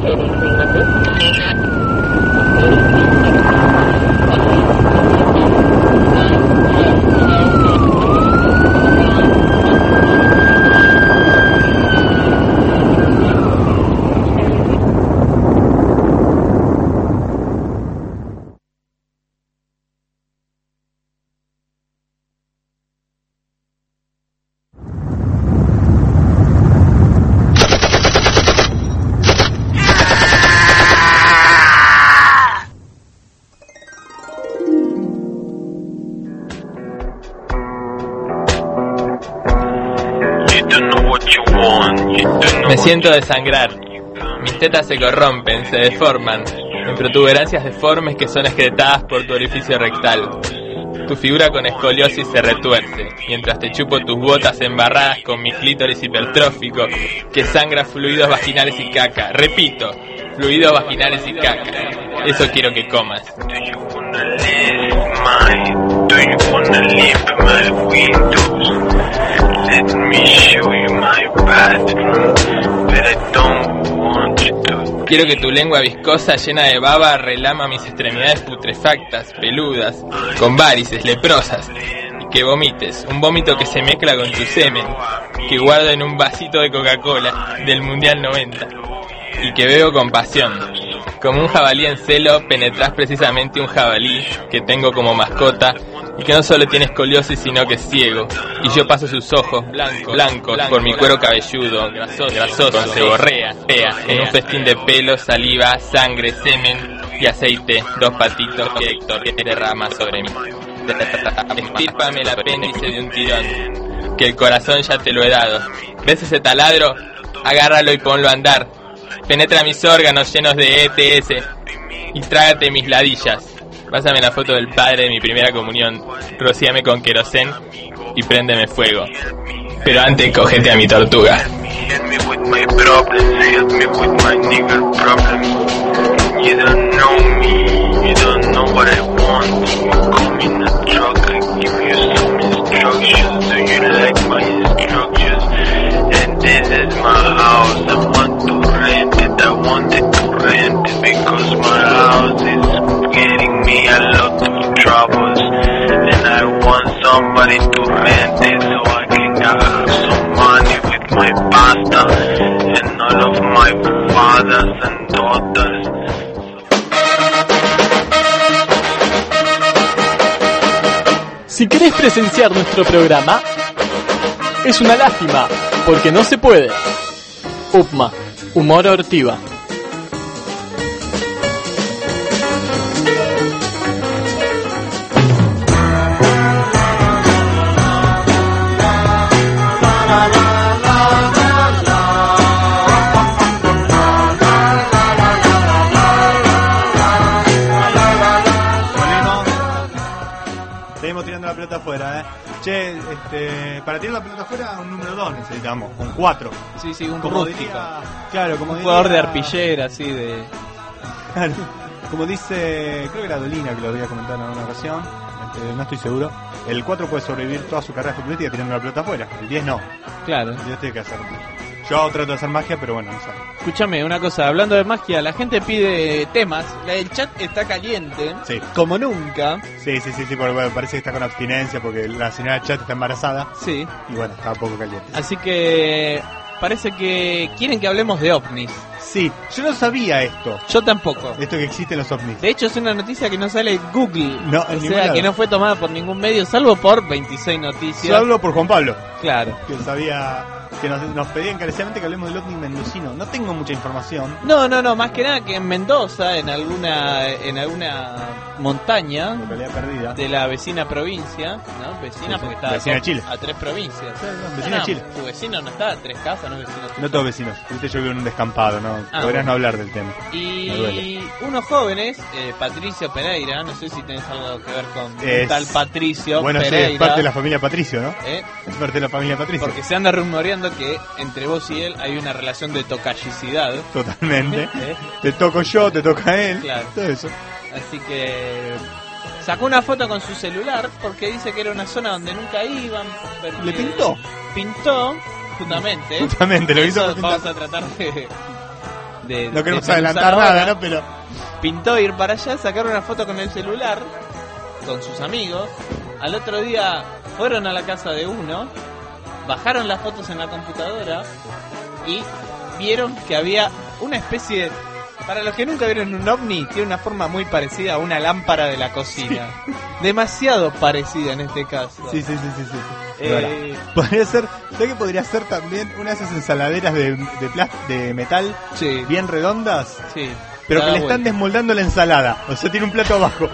A: Me siento desangrar. Mis tetas se corrompen, se deforman en protuberancias deformes que son excretadas por tu orificio rectal. Tu figura con escoliosis se retuerce mientras te chupo tus botas embarradas con mi clítoris hipertrófico que sangra fluidos vaginales y caca. Repito, fluidos vaginales y caca. Eso quiero que comas. Let me show you my bathroom, but I don't want you to. Quiero que tu lengua viscosa llena de baba relama mis extremidades putrefactas, peludas, con varices, leprosas, y que vomites, un vómito que se mezcla con tu semen, que guardo en un vasito de Coca-Cola del Mundial noventa, y que bebo con pasión. Como un jabalí en celo, penetrás precisamente un jabalí que tengo como mascota, y que no solo tiene escoliosis sino que es ciego, y yo paso sus ojos blancos, blancos, por mi cuero cabelludo, grasoso, grasoso, se borrea, fea, en un festín de pelo, saliva, sangre, semen y aceite, dos patitos que Héctor derrama sobre mí. Estírpame el apéndice de un tirón, que el corazón ya te lo he dado. ¿Ves ese taladro? Agárralo y ponlo a andar. Penetra mis órganos llenos de E T S y trágate mis ladillas. Pásame la foto del padre de mi primera comunión, rocíame con querosén y préndeme fuego. Pero antes cogete a mi tortuga. This is my house, I want to rent it, I wanted to rent it because my house is getting me a lot of troubles and I want somebody to rent it so I can have some money with my pasta and all of my fathers and daughters.
E: Si querés presenciar nuestro programa, es una lástima, porque no se puede. Upma, humor ortiva.
D: Seguimos tirando la pelota afuera, eh. Che, este, para tirar la pelota afuera, un número dos necesitamos, con cuatro.
B: Sí, sí, un
D: como
B: rústico.
D: diría, claro, como
B: Un
D: diría,
B: jugador de arpillera, así de...
D: Claro, como dice, creo que era Dolina que lo había comentado en una ocasión, este, no estoy seguro. El cuatro puede sobrevivir toda su carrera futbolística tirando la pelota afuera, el diez no.
B: Claro.
D: El diez tiene que hacer. Yo trato de hacer magia, pero bueno, no sé.
B: Escúchame, una cosa, hablando de magia, la gente pide temas, el chat está caliente,
D: Sí.
B: como nunca.
D: Sí, sí, sí, sí, porque bueno, parece que está con abstinencia porque la señora del chat está embarazada
B: Sí.
D: y bueno, está un poco caliente.
B: Así que parece que quieren que hablemos de ovnis.
D: Sí, yo no sabía esto,
B: Yo tampoco.
D: esto que existen los ovnis.
B: De hecho es una noticia que no sale en Google.
D: No,
B: o
D: en ningún
B: sea,
D: lado.
B: que no fue tomada por ningún medio, salvo por veintiséis noticias.
D: Yo hablo por Juan Pablo,
B: Claro.
D: que sabía que nos, nos pedía encarecidamente que hablemos del ovni mendocino. No tengo mucha información.
B: No, no, no, más que nada que en Mendoza, en alguna en alguna montaña
D: Localidad perdida.
B: de la vecina provincia, ¿no? Vecina
D: Sí,
B: porque
D: sí.
B: está
D: Vecina
B: a,
D: de Chile.
B: a tres provincias.
D: Sí, no,
B: No,
D: vecina
B: no,
D: de Chile.
B: Tu vecino no está a tres casas, no es vecino tuyo.
D: No todos vecinos. Viste, yo vivo en un descampado, ¿no?
B: Ah,
D: Podrías
B: bueno.
D: no hablar del tema. Me
B: Y
D: duele.
B: unos jóvenes, eh, Patricio Pereira, no sé si tenés algo que ver con
D: Es-
B: tal Patricio
D: Bueno, sí,
B: Pereira.
D: es parte de la familia Patricio, ¿no?
B: ¿eh?
D: Es parte de la familia Patricio.
B: Porque se anda rumoreando que entre vos y él hay una relación de tocayicidad.
D: Totalmente.
B: ¿eh?
D: Te toco yo, te toca él.
B: Claro.
D: Todo eso.
B: Así que sacó una foto con su celular porque dice que era una zona donde nunca iban. porque
D: ¿Le pintó?
B: Pintó, justamente. ¿eh?
D: Justamente, lo hizo
B: Eso
D: por pintar.
B: vamos a tratar de... de
D: No queremos
B: de
D: adelantar
B: pensar
D: nada,
B: ahora.
D: ¿no? Pero
B: Pintó ir para allá, sacaron una foto con el celular, con sus amigos. Al otro día fueron a la casa de uno, bajaron las fotos en la computadora y vieron que había una especie de... Para los que nunca vieron un ovni, tiene una forma muy parecida a una lámpara de la cocina. Demasiado parecida en este caso.
D: sí, sí, sí, sí, sí.
B: Eh,
D: Podría ser, ¿sabes que podría ser también una de esas ensaladeras de, de, plas- de metal
B: sí,
D: bien redondas,
B: sí.
D: pero
B: Da
D: que le están
B: vuelta.
D: desmoldando la ensalada? O sea, tiene un plato abajo.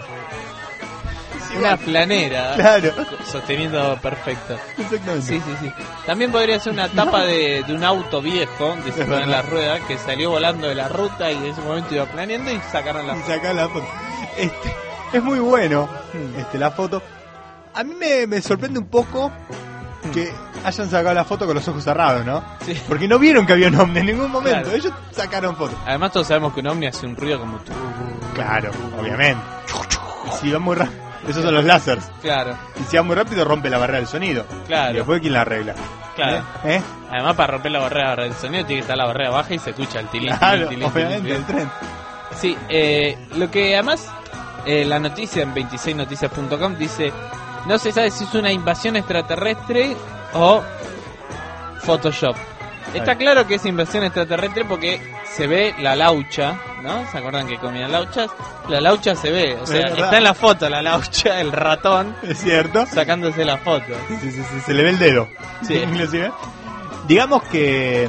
B: Una planera
D: Claro,
B: sosteniendo perfecto.
D: exactamente.
B: Sí, sí, sí. También podría ser una tapa de, de un auto viejo, de
D: Es
B: en la
D: verdad.
B: rueda, que salió volando de la ruta y en ese momento iba planeando y sacaron la
D: Y
B: foto.
D: sacar la foto. Este, es muy bueno
B: Hmm.
D: este, la foto. A mí me, me sorprende un poco que hayan sacado la foto con los ojos cerrados, ¿no?
B: Sí.
D: Porque no vieron que había un ovni en ningún momento.
B: Claro.
D: Ellos sacaron fotos.
B: Además todos sabemos que un ovni hace un ruido como... tu-
D: Claro, obviamente. Y si va muy rápido, esos son los láseres.
B: Claro,
D: Y si va muy rápido rompe la barrera del sonido.
B: Claro.
D: Y después quién la arregla.
B: claro.
D: ¿Eh? ¿Eh?
B: Además para romper la barrera del sonido tiene que estar la barrera baja y se escucha el tilín,
D: Claro,
B: tilín, tilín,
D: obviamente,
B: tilín.
D: el tren.
B: Sí, eh, lo que además eh, la noticia en veintiséis noticias punto com dice, no se sabe si es una invasión extraterrestre o Photoshop. Está
D: Ahí.
B: claro que es invasión extraterrestre porque se ve la laucha, ¿no? ¿Se acuerdan que comían lauchas? La laucha se ve, o sea,
D: Es verdad.
B: está en la foto la laucha, el ratón
D: Es cierto.
B: sacándose la foto.
D: Sí, sí, sí, se le ve el dedo.
B: Sí.
D: Inclusive. Digamos que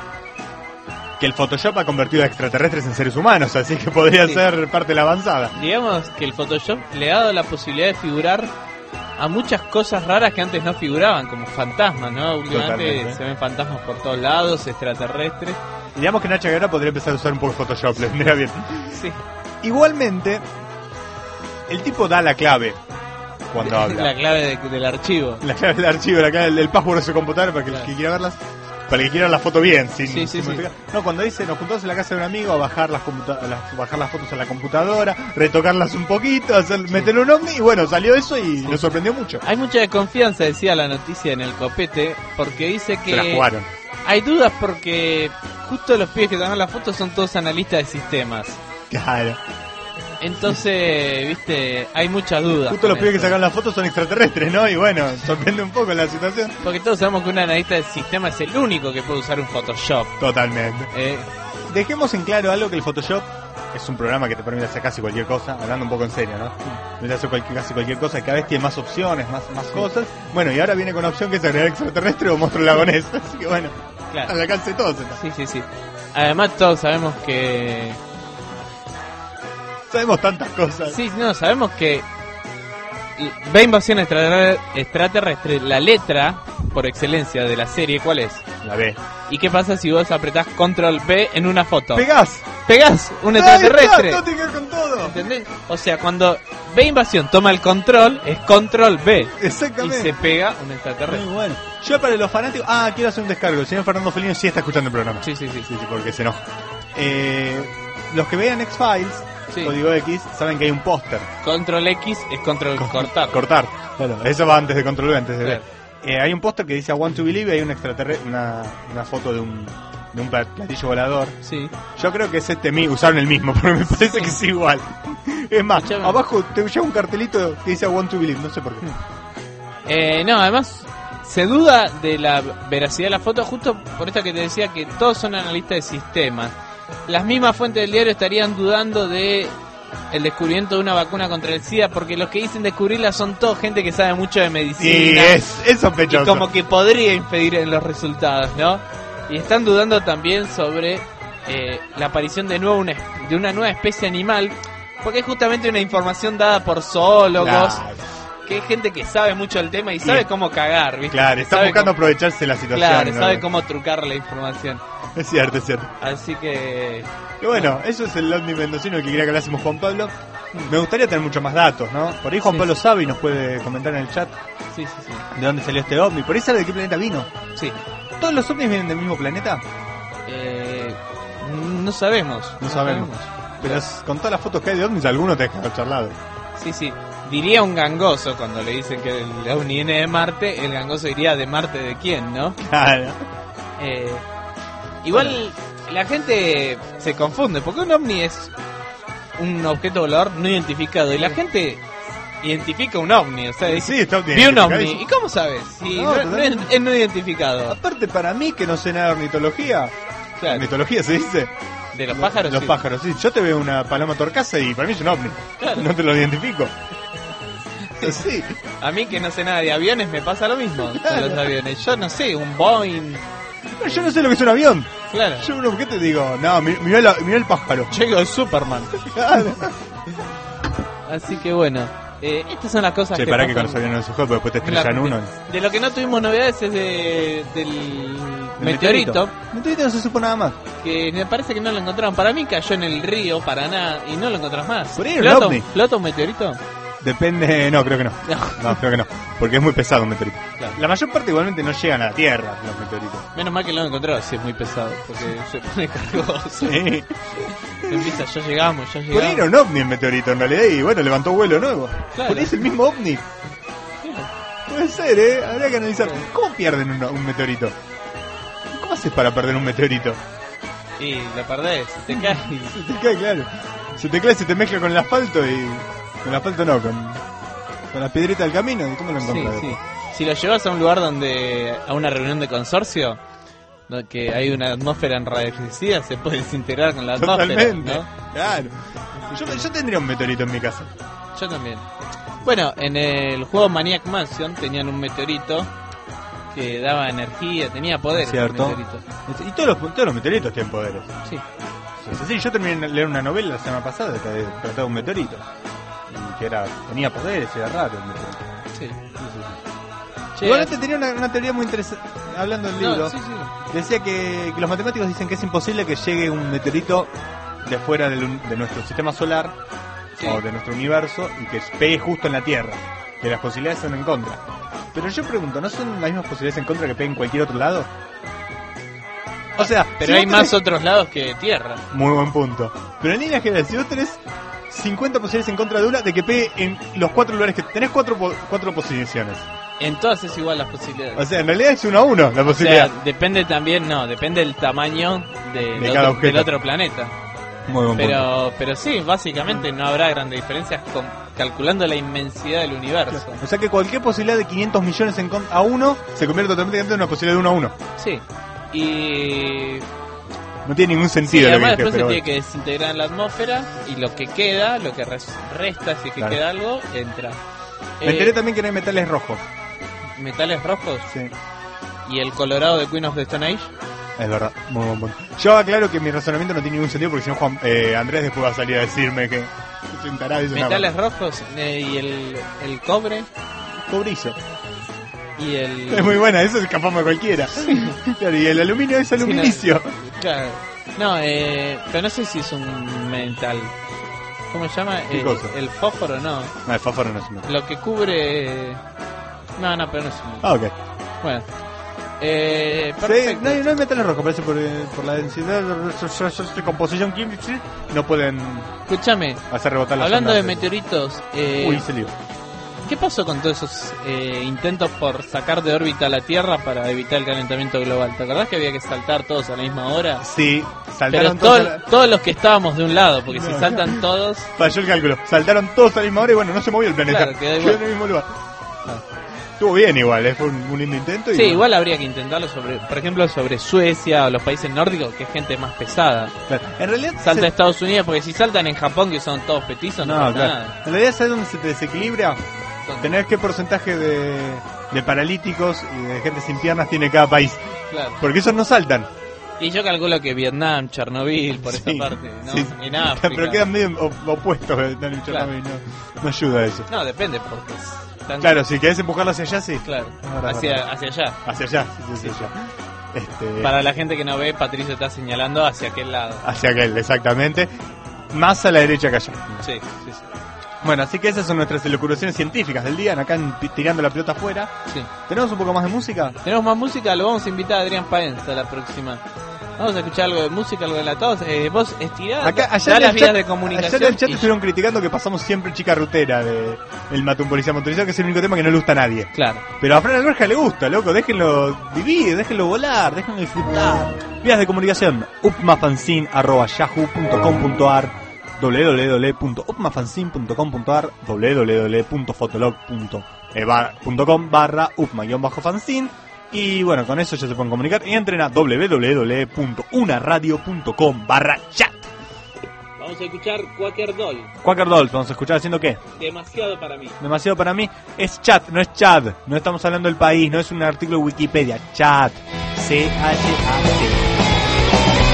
D: que el Photoshop ha convertido a extraterrestres en seres humanos, así que podría
B: Sí.
D: ser parte de la avanzada.
B: Digamos que el Photoshop le ha dado la posibilidad de figurar a muchas cosas raras que antes no figuraban, como fantasmas, ¿no? Últimamente
D: Totalmente.
B: se ven fantasmas por todos lados, extraterrestres.
D: Y digamos que Nacha Guerra podría empezar a usar un poco Photoshop, le vendría bien.
B: Sí.
D: Igualmente, el tipo da la clave cuando habla.
B: La clave de- del archivo.
D: La clave del archivo, la clave del, del password de su computadora para que
B: Claro.
D: el que quiera verlas, para el que quiera ver la foto bien, sin,
B: Sí, sí,
D: sin
B: sí.
D: modificar. No, cuando dice nos juntamos en la casa de un amigo a bajar las, computa- las- bajar las fotos a la computadora, retocarlas un poquito, hacer, meterle un ovni, y bueno, salió eso y nos sorprendió mucho.
B: Hay mucha desconfianza, decía la noticia en el copete, porque dice
D: Se la
B: que
D: jugaron.
B: hay dudas porque justo los pibes que toman las fotos son todos analistas de sistemas.
D: Claro.
B: Entonces, viste, hay muchas dudas.
D: Justo los
B: con
D: pibes que
B: eso.
D: sacaron las fotos son extraterrestres, ¿no? Y bueno, sorprende un poco la situación.
B: Porque todos sabemos que un analista de sistemas es el único que puede usar un Photoshop.
D: Totalmente.
B: Eh,
D: Dejemos en claro algo, que el Photoshop es un programa que te permite hacer casi cualquier cosa, hablando un poco en serio, ¿no? Permite hacer cualquier, casi cualquier cosa, cada vez tiene más opciones, más, más cosas. Bueno, y ahora viene con una opción que es agregar extraterrestre o monstruo lagonés. Así que bueno,
B: claro.
D: al alcance de todos está.
B: Sí, sí, sí. Además todos sabemos que...
D: Sabemos tantas cosas.
B: Sí, no, sabemos que... Ve invasión extraterre- extraterrestre, la letra por excelencia de la serie, ¿cuál es?
D: La ve.
B: ¿Y qué pasa si vos apretás control B en una foto?
D: ¡Pegás!
B: Pegás un
D: ¡Ahí
B: extraterrestre.
D: está! ¡No tiene que ver con todo!
B: ¿Entendés? O sea, cuando ve invasión toma el control, es control B. Y
D: Exactamente.
B: se pega un
D: Muy
B: extraterrestre.
D: bueno. Yo para los fanáticos... Ah, quiero hacer un descargo. El señor Fernando Felino sí está escuchando el programa.
B: Sí, sí, sí.
D: Sí, sí, porque se enoja. Eh, los que vean X-Files,
B: Sí.
D: Código X, saben que hay un póster.
B: Control X es control cortar.
D: Cortar. Claro, eso va antes de Control V, antes de
B: Claro.
D: ver. Eh, hay un póster que dice I want to believe y hay un extraterrestre, una, una foto de un, de un platillo volador.
B: Sí.
D: Yo creo que es este mismo, usaron el mismo, porque me parece que es igual. Es más,
B: Escuchame.
D: abajo te lleva un cartelito que dice I want to believe, no sé por qué.
B: Eh, no, además se duda de la veracidad de la foto justo por esto que te decía que todos son analistas de sistemas. Las mismas fuentes del diario estarían dudando de el descubrimiento de una vacuna contra el SIDA, porque los que dicen descubrirla son todo gente que sabe mucho de medicina.
D: Sí, es, es sospechoso.
B: Y como que podría impedir en los resultados, ¿no? Y están dudando también sobre eh, la aparición de nuevo una, de una nueva especie animal, porque es justamente una información dada por zoólogos,
D: Claro.
B: que es gente que sabe mucho del tema y sabe
D: Y-
B: cómo cagar, ¿viste?
D: Claro, está
B: Sabe
D: buscando
B: cómo-
D: aprovecharse de la situación.
B: Claro,
D: ¿no?
B: sabe cómo trucar la información.
D: Es cierto, es cierto.
B: Así que...
D: Y bueno, eso es el ovni mendocino que quería que hablásemos Juan Pablo. Me gustaría tener muchos más datos, ¿no? Por ahí Juan
B: Sí,
D: Pablo
B: sí.
D: sabe y nos puede comentar en el chat
B: Sí, sí, sí.
D: de dónde salió este ovni. Por ahí sabe de qué planeta vino.
B: Sí.
D: ¿Todos los ovnis vienen del mismo planeta?
B: Eh, no sabemos.
D: No sabemos. Pero es- con todas las fotos que hay de ovnis, alguno te deja haber charlado.
B: Sí, sí. Diría un gangoso cuando le dicen que el ovni viene de Marte, el gangoso diría de Marte de quién, ¿no?
D: Claro.
B: Eh, igual la gente se confunde, porque un ovni es un objeto volador no identificado y la gente identifica un ovni, o sea, dice,
D: Sí, está
B: vi un ovni.
D: identificadísimo.
B: ¿Y cómo sabes? Si
D: No,
B: no, no es,
D: totalmente.
B: es no identificado.
D: Aparte, para mí, que no sé nada de ornitología.
B: Claro.
D: ¿Ornitología se dice?
B: De los pájaros.
D: Los
B: sí.
D: pájaros, sí. Yo te veo una paloma torcaza y para mí es un ovni.
B: Claro.
D: No te lo identifico. Sí.
B: A mí que no sé nada de aviones me pasa lo mismo
D: Claro.
B: con los aviones. Yo no sé, un Boeing.
D: No, yo no sé lo que es un avión.
B: Claro.
D: Yo un objeto y digo, no, mi- mirá, la- mirá el pájaro.
B: Llego de Superman.
D: Claro.
B: Así que bueno, eh, estas son las cosas
D: Che,
B: que
D: pará que
B: pasan.
D: con los aviones no se juega, porque después te estrellan
B: Claro,
D: uno.
B: de, de lo que no tuvimos novedades es de, del
D: El
B: meteorito,
D: Meteorito no se supo nada más.
B: que me parece que no lo encontraron. Para mí cayó en el río Paraná y no lo encontrás más.
D: Por ahí era un
B: ¿Flota,
D: ovni.
B: ¿Flota un meteorito?
D: Depende, no, creo que no.
B: No.
D: No, creo que no. Porque es muy pesado un meteorito.
B: Claro.
D: La mayor parte igualmente no llegan a la Tierra, los meteoritos.
B: Menos mal que lo encontraron, si es muy pesado, porque se pone cargoso.
D: Sí.
B: Empieza, ya llegamos, ya
D: Por ahí
B: llegamos.
D: era un ovni el meteorito en realidad y bueno, levantó vuelo nuevo.
B: Claro.
D: Por ahí es el mismo ovni. Puede ser, ¿eh? Habría que analizar. ¿Cómo pierden un, un meteorito? ¿Cómo haces para perder un meteorito?
B: Y lo perdés, se te cae.
D: Se te cae, claro. Se te cae, se te mezcla con el asfalto y... Con el asfalto no, con, con la piedrita del camino. ¿Y cómo lo
B: Sí,
D: encontrás?
B: sí. Si lo llevas a un lugar donde... a una reunión de consorcio, donde que hay una atmósfera enrarecida, se puede desintegrar con la atmósfera,
D: Totalmente.
B: ¿no?
D: Claro. Yo, yo tendría un meteorito en mi casa.
B: Yo también. Bueno, en el juego Maniac Mansion tenían un meteorito que daba energía, tenía poderes.
D: Cierto.
B: El meteorito.
D: Y todos los, todos los meteoritos tienen poderes.
B: Sí.
D: Sí, sí, sí, yo terminé de leer una novela la semana pasada que trataba de un meteorito. Y que era, tenía poderes, era raro el meteorito.
B: Sí.
D: Sí, sí, sí.
B: Che,
D: Igualmente tenía una, una teoría muy interesante, hablando del
B: no,
D: libro.
B: sí, sí.
D: Decía que, que los matemáticos dicen que es imposible que llegue un meteorito de fuera del un- de nuestro sistema solar
B: Sí.
D: o de nuestro universo y que pegue justo en la Tierra. Que las posibilidades son en contra. Pero yo pregunto, ¿no son las mismas posibilidades en contra que pegue en cualquier otro lado? O sea,
B: Pero
D: si
B: hay
D: vos
B: más
D: tenés-
B: otros lados que tierra.
D: Muy buen punto. Pero en línea general, si vos tenés cincuenta posibilidades en contra de una, de que pegue en los cuatro lugares que tenés cuatro, po- cuatro posiciones.
B: En todas es igual las posibilidades.
D: O sea, en realidad es uno a uno la
B: O
D: posibilidad.
B: sea, depende también, no, depende del tamaño de,
D: De cada
B: otro, del
D: objeto.
B: otro planeta.
D: Muy buen punto.
B: Pero, pero sí, básicamente no habrá grandes diferencias con, calculando la inmensidad del universo.
D: O sea que cualquier posibilidad de quinientos millones en con- a uno se convierte totalmente en una posibilidad de uno a uno.
B: Sí. Y,
D: No tiene ningún
B: sí,
D: sentido lo
B: además
D: que dije,
B: después se
D: pero
B: tiene que desintegrar en la atmósfera y lo que queda, lo que res- resta, si es que
D: Claro.
B: queda algo, entra.
D: Me
B: Eh,
D: enteré también que no hay metales rojos.
B: metales rojos
D: Sí,
B: y el colorado de Queen of the Stone Age.
D: es verdad. Muy buen punto. Yo aclaro que mi razonamiento no tiene ningún sentido porque si no Juan, eh, Andrés después va a salir a decirme que soy un tarado y es una
B: Metales rojos eh, y el, el cobre
D: cobrizo.
B: y el...
D: Es muy buena, eso escapamos de cualquiera. Claro, y el aluminio es aluminicio.
B: Claro. No, eh, pero no sé si es un metal. ¿Cómo se llama?
D: ¿Qué
B: Eh,
D: cosa?
B: el fósforo, no.
D: No, el fósforo no es un metal.
B: Lo que cubre... No, no, pero no es un metal.
D: Ah, ok.
B: Bueno. Eh,
D: Sí,
B: perfecto.
D: no, hay, no hay metales rojos, parece por, eh, por la densidad de, de composición química no pueden
B: Escúchame,
D: hacer rebotar las
B: hablando de
D: ondas
B: meteoritos, eh,
D: Uy, se lió.
B: ¿qué pasó con todos esos eh, intentos por sacar de órbita a la Tierra para evitar el calentamiento global? ¿Te acordás que había que saltar todos a la misma hora?
D: Sí,
B: Pero
D: saltaron
B: todo-
D: todos. a la-
B: todos los que estábamos de un lado, porque si
D: No,
B: saltan todos...
D: Falló el cálculo. Saltaron todos a la misma hora y bueno, no se movió el planeta.
B: Claro, quedó igual.
D: en el mismo lugar. Estuvo bien igual, ¿eh? Fue un, un lindo intento. Y
B: Sí,
D: bueno.
B: igual habría que intentarlo sobre, por ejemplo, sobre Suecia o los países nórdicos, que es gente más pesada.
D: Claro. En realidad...
B: Salta
D: se-
B: a Estados Unidos, porque si saltan en Japón, que son todos petizos, no,
D: No,
B: pasa
D: claro.
B: nada.
D: En realidad, ¿sabes dónde se te desequilibra? Tener qué porcentaje de, de paralíticos y de gente sin piernas tiene cada país.
B: Claro.
D: Porque esos no saltan.
B: Y yo calculo que Vietnam, Chernobyl, por esa
D: Sí,
B: parte, ¿no?
D: sí.
B: En África.
D: Pero quedan medio op- opuestos. Vietnam y
B: Claro.
D: Chernobyl, no, no ayuda a eso.
B: No, depende, porque... están-
D: Claro, si querés empujarlo hacia allá, sí.
B: Claro,
D: Ahora,
B: hacia,
D: ahora.
B: hacia allá.
D: Hacia allá, sí, sí, hacia allá. Este,
B: Para la gente que no ve, Patricio está señalando hacia aquel lado.
D: Hacia aquel, exactamente. Más a la derecha que allá.
B: Sí, sí, sí.
D: Bueno, así que esas son nuestras elucubraciones científicas del día, acá en Pi- tirando la pelota afuera.
B: sí.
D: ¿Tenemos un poco más de música?
B: Tenemos más música, lo vamos a invitar a Adrián Paenza a la próxima. Vamos a escuchar algo de música, algo de enlatados. Eh, vos estirá,
D: Acá,
B: da
D: allá en
B: las
D: el
B: vías
D: chat,
B: de
D: allá
B: comunicación.
D: en el chat
B: y-
D: estuvieron criticando que pasamos siempre chica rutera de el Mata un policía motorizado, que es el único tema que no le gusta a nadie.
B: Claro.
D: Pero a Fran Alberja le gusta, loco, déjenlo vivir, déjenlo volar, déjenlo disfrutar. Vías de comunicación, upmafanzine arroba yahoo punto com punto ar, doble u doble u doble u punto upmafanzine punto com punto ar, doble u doble u doble u punto fotolog punto com barra upma-fanzine. Y bueno, con eso ya se pueden comunicar y entren a doble u doble u doble u punto unaradio punto com barra chat.
B: Vamos a escuchar Quaker Doll.
D: Quaker Dolls, vamos a escuchar haciendo qué?
B: Demasiado para mí.
D: Demasiado para mí. Es chat, no es Chad. No estamos hablando del país, no es un artículo de Wikipedia. Chat. C H A T.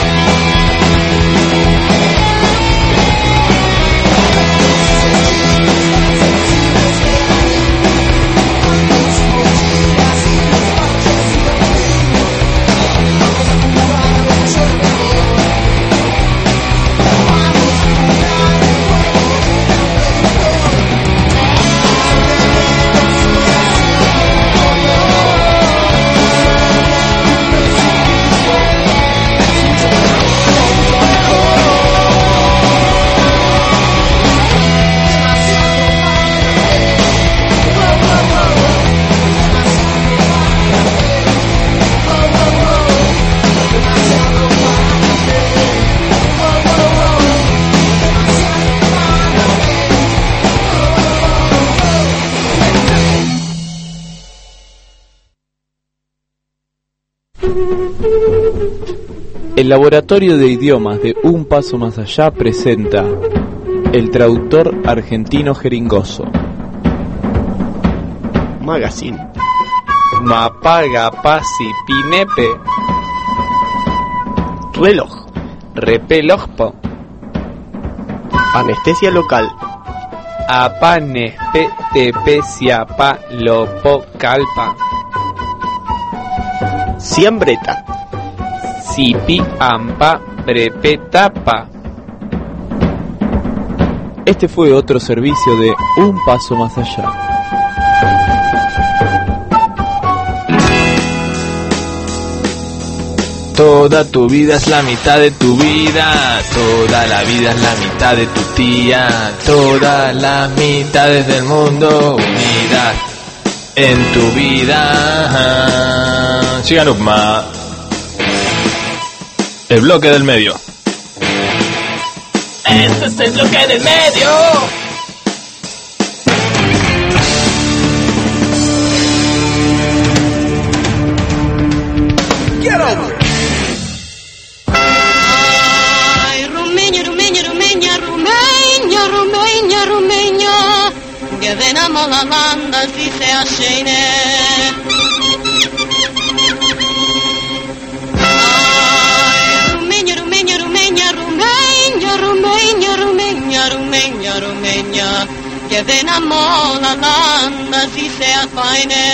F: El Laboratorio de Idiomas de Un Paso Más Allá presenta El Traductor Argentino Jeringoso.
H: Magazine.
F: Mapaga, Pasi, Pinepe,
H: Reloj.
F: Repelojpo,
H: Anestesia local.
F: Apane, Petepesia, Pa, Lopo, Calpa,
H: Siambreta.
F: Sipi, Ampa, Prepetapa. Este fue otro servicio de Un Paso Más Allá.
A: Toda tu vida es la mitad de tu vida, toda la vida es la mitad de tu tía, todas las mitades del mundo unidas en tu vida. Sigan Upma. El bloque del medio.
E: Este es el bloque del medio.
I: Ay, Rumenia, Rumenia, Rumenia, Rumenia, Rumenia, Rumenia, gedenam alla landa si se ascene. Ay, Rumenia, Rumenia, Rumenia, Rumenia, Rumenia, Rumenia, Rumenia, Rumenia, gedenam alla landa si se ascene.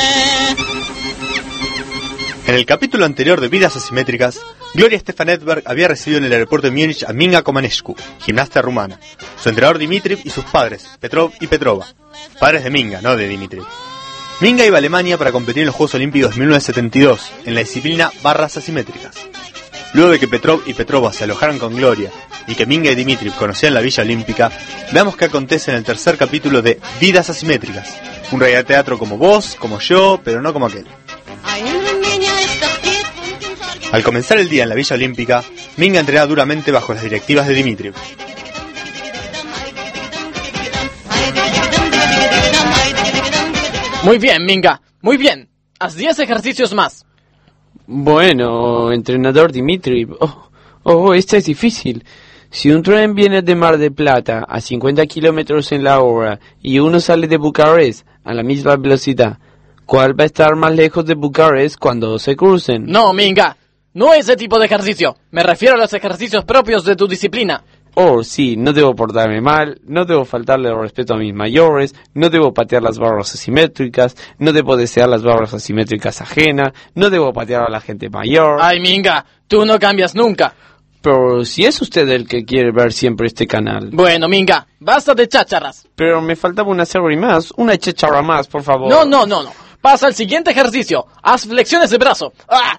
D: En el capítulo anterior de Vidas Asimétricas, Gloria Stefan Edberg había recibido en el aeropuerto de Múnich a Minga Comanescu, gimnasta rumana, su entrenador Dimitriv y sus padres, Petrov y Petrova, padres de Minga, no de Dimitriv. Minga iba a Alemania para competir en los Juegos Olímpicos de mil novecientos setenta y dos, en la disciplina barras asimétricas. Luego de que Petrov y Petrova se alojaran con Gloria y que Minga y Dimitriv conocían la Villa Olímpica, veamos qué acontece en el tercer capítulo de Vidas Asimétricas, un radioteatro como vos, como yo, pero no como aquel. Al comenzar el día en la Villa Olímpica, Minga entrenaba duramente bajo las directivas de Dimitriv.
E: Muy bien, Minga. Muy bien. Haz diez ejercicios más.
F: Bueno, entrenador Dimitri. Oh, oh, esta es difícil. Si un tren viene de Mar del Plata a cincuenta kilómetros en la hora y uno sale de Bucarest a la misma velocidad, ¿cuál va a estar más lejos de Bucarest cuando se crucen?
E: No, Minga. No ese tipo de ejercicio. Me refiero a los ejercicios propios de tu disciplina.
F: Oh, sí, no debo portarme mal, no debo faltarle el respeto a mis mayores, no debo patear las barras asimétricas, no debo desear las barras asimétricas ajenas, no debo patear a la gente mayor.
E: Ay, Minga, tú no cambias nunca.
F: Pero si es usted el que quiere ver siempre este canal.
E: Bueno, Minga, basta de chácharas.
F: Pero me faltaba una serie más, una cháchara más, por favor.
E: No, no, no, no. Pasa al siguiente ejercicio. Haz flexiones de brazo. ¡Ah!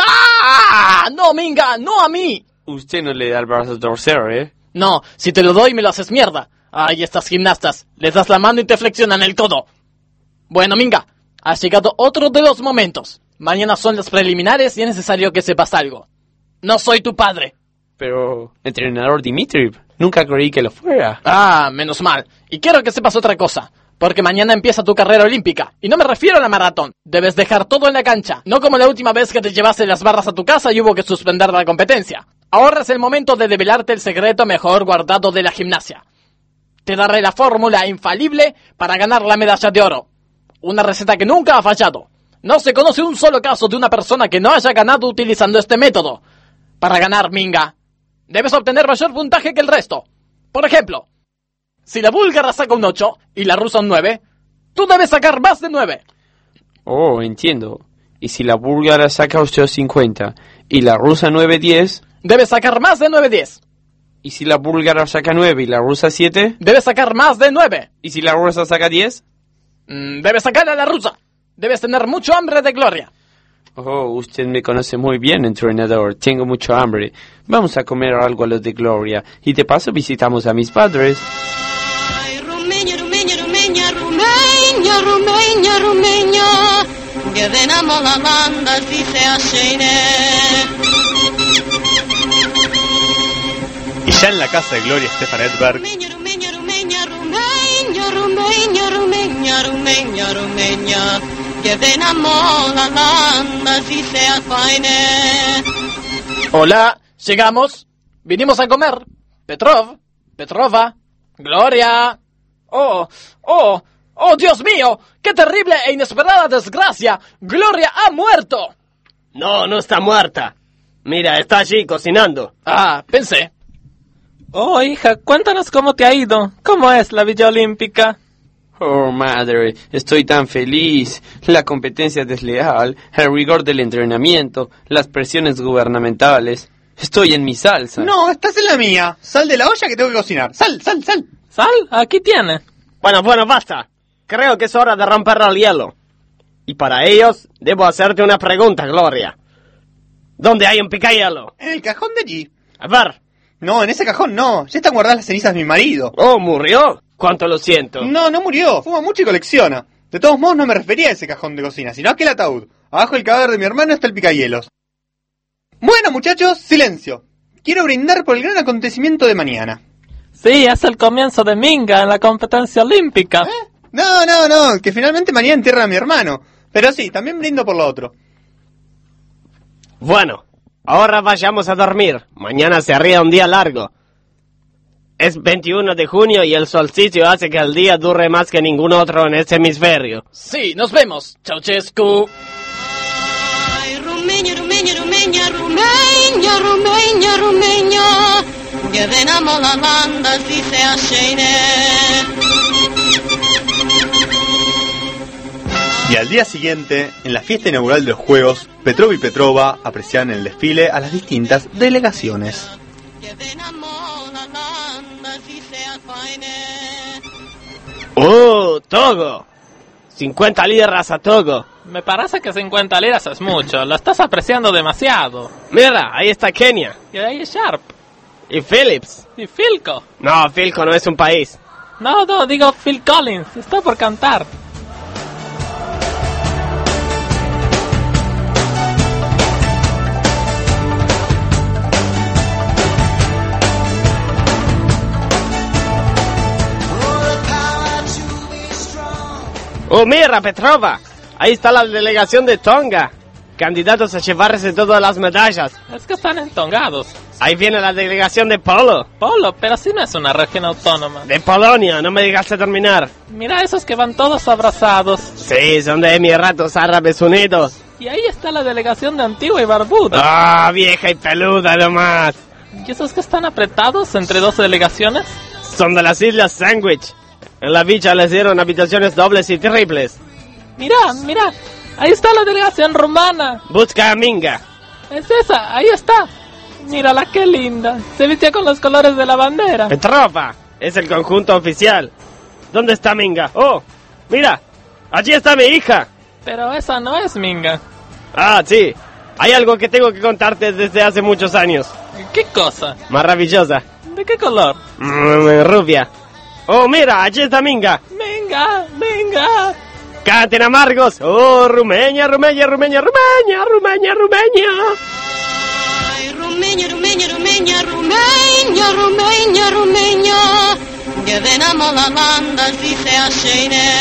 E: ¡Ah! No, Minga, no a mí.
F: Usted no le da el brazo a torcer, ¿eh?
E: No, si te lo doy me lo haces mierda. Ay, estas gimnastas. Les das la mano y te flexionan el codo. Bueno, Minga, ha llegado otro de los momentos. Mañana son las preliminares y es necesario que sepas algo. No soy tu padre.
F: Pero, entrenador Dimitriv, nunca creí que lo fuera.
E: Ah, menos mal. Y quiero que sepas otra cosa. Porque mañana empieza tu carrera olímpica. Y no me refiero a la maratón. Debes dejar todo en la cancha. No como la última vez que te llevaste las barras a tu casa y hubo que suspender la competencia. Ahora es el momento de develarte el secreto mejor guardado de la gimnasia. Te daré la fórmula infalible para ganar la medalla de oro. Una receta que nunca ha fallado. No se conoce un solo caso de una persona que no haya ganado utilizando este método. Para ganar, Minga, debes obtener mayor puntaje que el resto. Por ejemplo, si la búlgara saca un ocho y la rusa un nueve, tú debes sacar más de nueve.
F: Oh, entiendo. Y si la búlgara saca ocho cincuenta y la rusa nueve diez...
E: debes sacar más de nueve diez.
F: ¿Y si la búlgara saca nueve y la rusa siete?
E: Debes sacar más de nueve.
F: ¿Y si la rusa saca diez?
E: Mm, debes sacar a la rusa. Debes tener mucho hambre de gloria.
F: Oh, usted me conoce muy bien, entrenador. Tengo mucho hambre. Vamos a comer algo a lo de gloria. Y de paso visitamos a mis padres.
I: Ay, Rumenia, Rumenia, Rumenia, Rumenia, Rumenia, Rumenia. Gdynamo la landa si se ascene.
D: Y ya en la casa de Gloria Stefan Edberg.
I: Rumenia, Rumenia, Rumenia, Rumenia, Rumenia, Rumenia, Rumenia, Rumenia. Gdynamo la landa si se ascene.
E: Hola, llegamos. Vinimos a comer. Petrov, Petrova, Gloria. Oh, oh, oh, Dios mío. ¡Qué terrible e inesperada desgracia! ¡Gloria ha muerto!
H: No, no está muerta. Mira, está allí cocinando.
E: Ah, pensé.
A: Oh, hija, cuéntanos cómo te ha ido. ¿Cómo es la Villa Olímpica?
F: Oh, madre, estoy tan feliz. La competencia desleal, el rigor del entrenamiento, las presiones gubernamentales. Estoy en mi salsa.
D: No, estás en la mía. Sal de la olla que tengo que cocinar. Sal, sal, sal.
A: ¿Sal? Aquí tiene.
H: Bueno, bueno, basta. Creo que es hora de romper el hielo. Y para ellos, debo hacerte una pregunta, Gloria. ¿Dónde hay un picahielo?
D: En el cajón de allí.
H: A ver.
D: No, en ese cajón no. Ya están guardadas las cenizas de mi marido.
H: Oh, ¿murió? Cuánto lo siento.
D: No, no murió. Fuma mucho y colecciona. De todos modos, no me refería a ese cajón de cocina, sino a aquel ataúd. Abajo del cadáver de mi hermano está el picahielos. Bueno, muchachos, silencio. Quiero brindar por el gran acontecimiento de mañana.
A: Sí, es el comienzo de Minga en la competencia olímpica.
D: ¿Eh? No, no, no, que finalmente mañana entierran a mi hermano. Pero sí, también brindo por lo otro.
H: Bueno, ahora vayamos a dormir. Mañana se arría un día largo. Es veintiuno de junio y el solsticio hace que el día dure más que ningún otro en este hemisferio.
E: Sí, nos vemos, Ceausescu.
I: Ay, Rumenia, Rumenia, Rumenia, Rumenia, Rumenia, Rumenia. Gdynamo la landa si se ascene.
D: Y al día siguiente, en la fiesta inaugural de los Juegos, Petrov y Petrova apreciaban el desfile a las distintas delegaciones.
H: ¡Oh, Togo! cincuenta liras a Togo.
A: Me parece que cincuenta liras es mucho. Lo estás apreciando demasiado.
H: Mira, ahí está Kenia.
A: Y ahí es Sharp.
H: Y Phillips.
A: Y Philco.
H: No, Philco no es un país.
A: No, no, digo Phil Collins. Está por cantar.
H: ¡Oh, mira, Petrova! Ahí está la delegación de Tonga. Candidatos a llevarse todas las medallas.
A: Es que están entongados.
H: Ahí viene la delegación de Polo.
A: Polo, pero si no es una región autónoma.
H: De Polonia, no me dejaste terminar.
A: Mira esos que van todos abrazados.
H: Sí, son de Emiratos Árabes Unidos.
A: Y ahí está la delegación de Antigua y Barbuda.
H: ¡Ah, vieja y peluda nomás!
A: ¿Y esos que están apretados entre dos delegaciones?
H: Son de las Islas Sandwich. En la villa les dieron habitaciones dobles y triples.
A: Mira, mira, ahí está la delegación rumana.
H: Busca a Minga.
A: Es esa, ahí está. Mírala, qué linda. Se viste con los colores de la bandera.
H: Petrova, es el conjunto oficial. ¿Dónde está Minga? Oh, mira, allí está mi hija.
A: Pero esa no es Minga.
H: Ah, sí. Hay algo que tengo que contarte desde hace muchos años.
A: ¿Qué cosa?
H: Maravillosa.
A: ¿De qué color?
H: Mm, rubia. Oh, mira, allí está Minga.
A: Minga, Minga.
H: Canten amargos. Oh, Rumeña, Rumeña, Rumeña, Rumeña, Rumeña, Rumeña.
I: Ay, Rumeña, Rumeña, Rumeña, Rumeña, Rumeña, Rumeña. Gedenamo la landa si se ascene.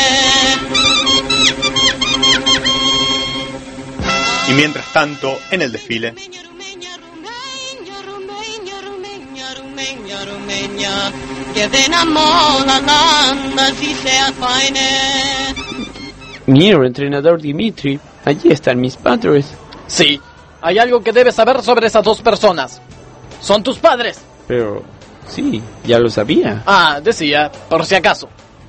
D: Y mientras tanto, en el desfile.
F: Mira, entrenador Dimitri, allí están mis padres.
E: Sí, hay algo que debes saber sobre esas dos personas. Son tus padres.
F: Pero, sí, ya lo sabía.
E: Ah, decía, por si acaso.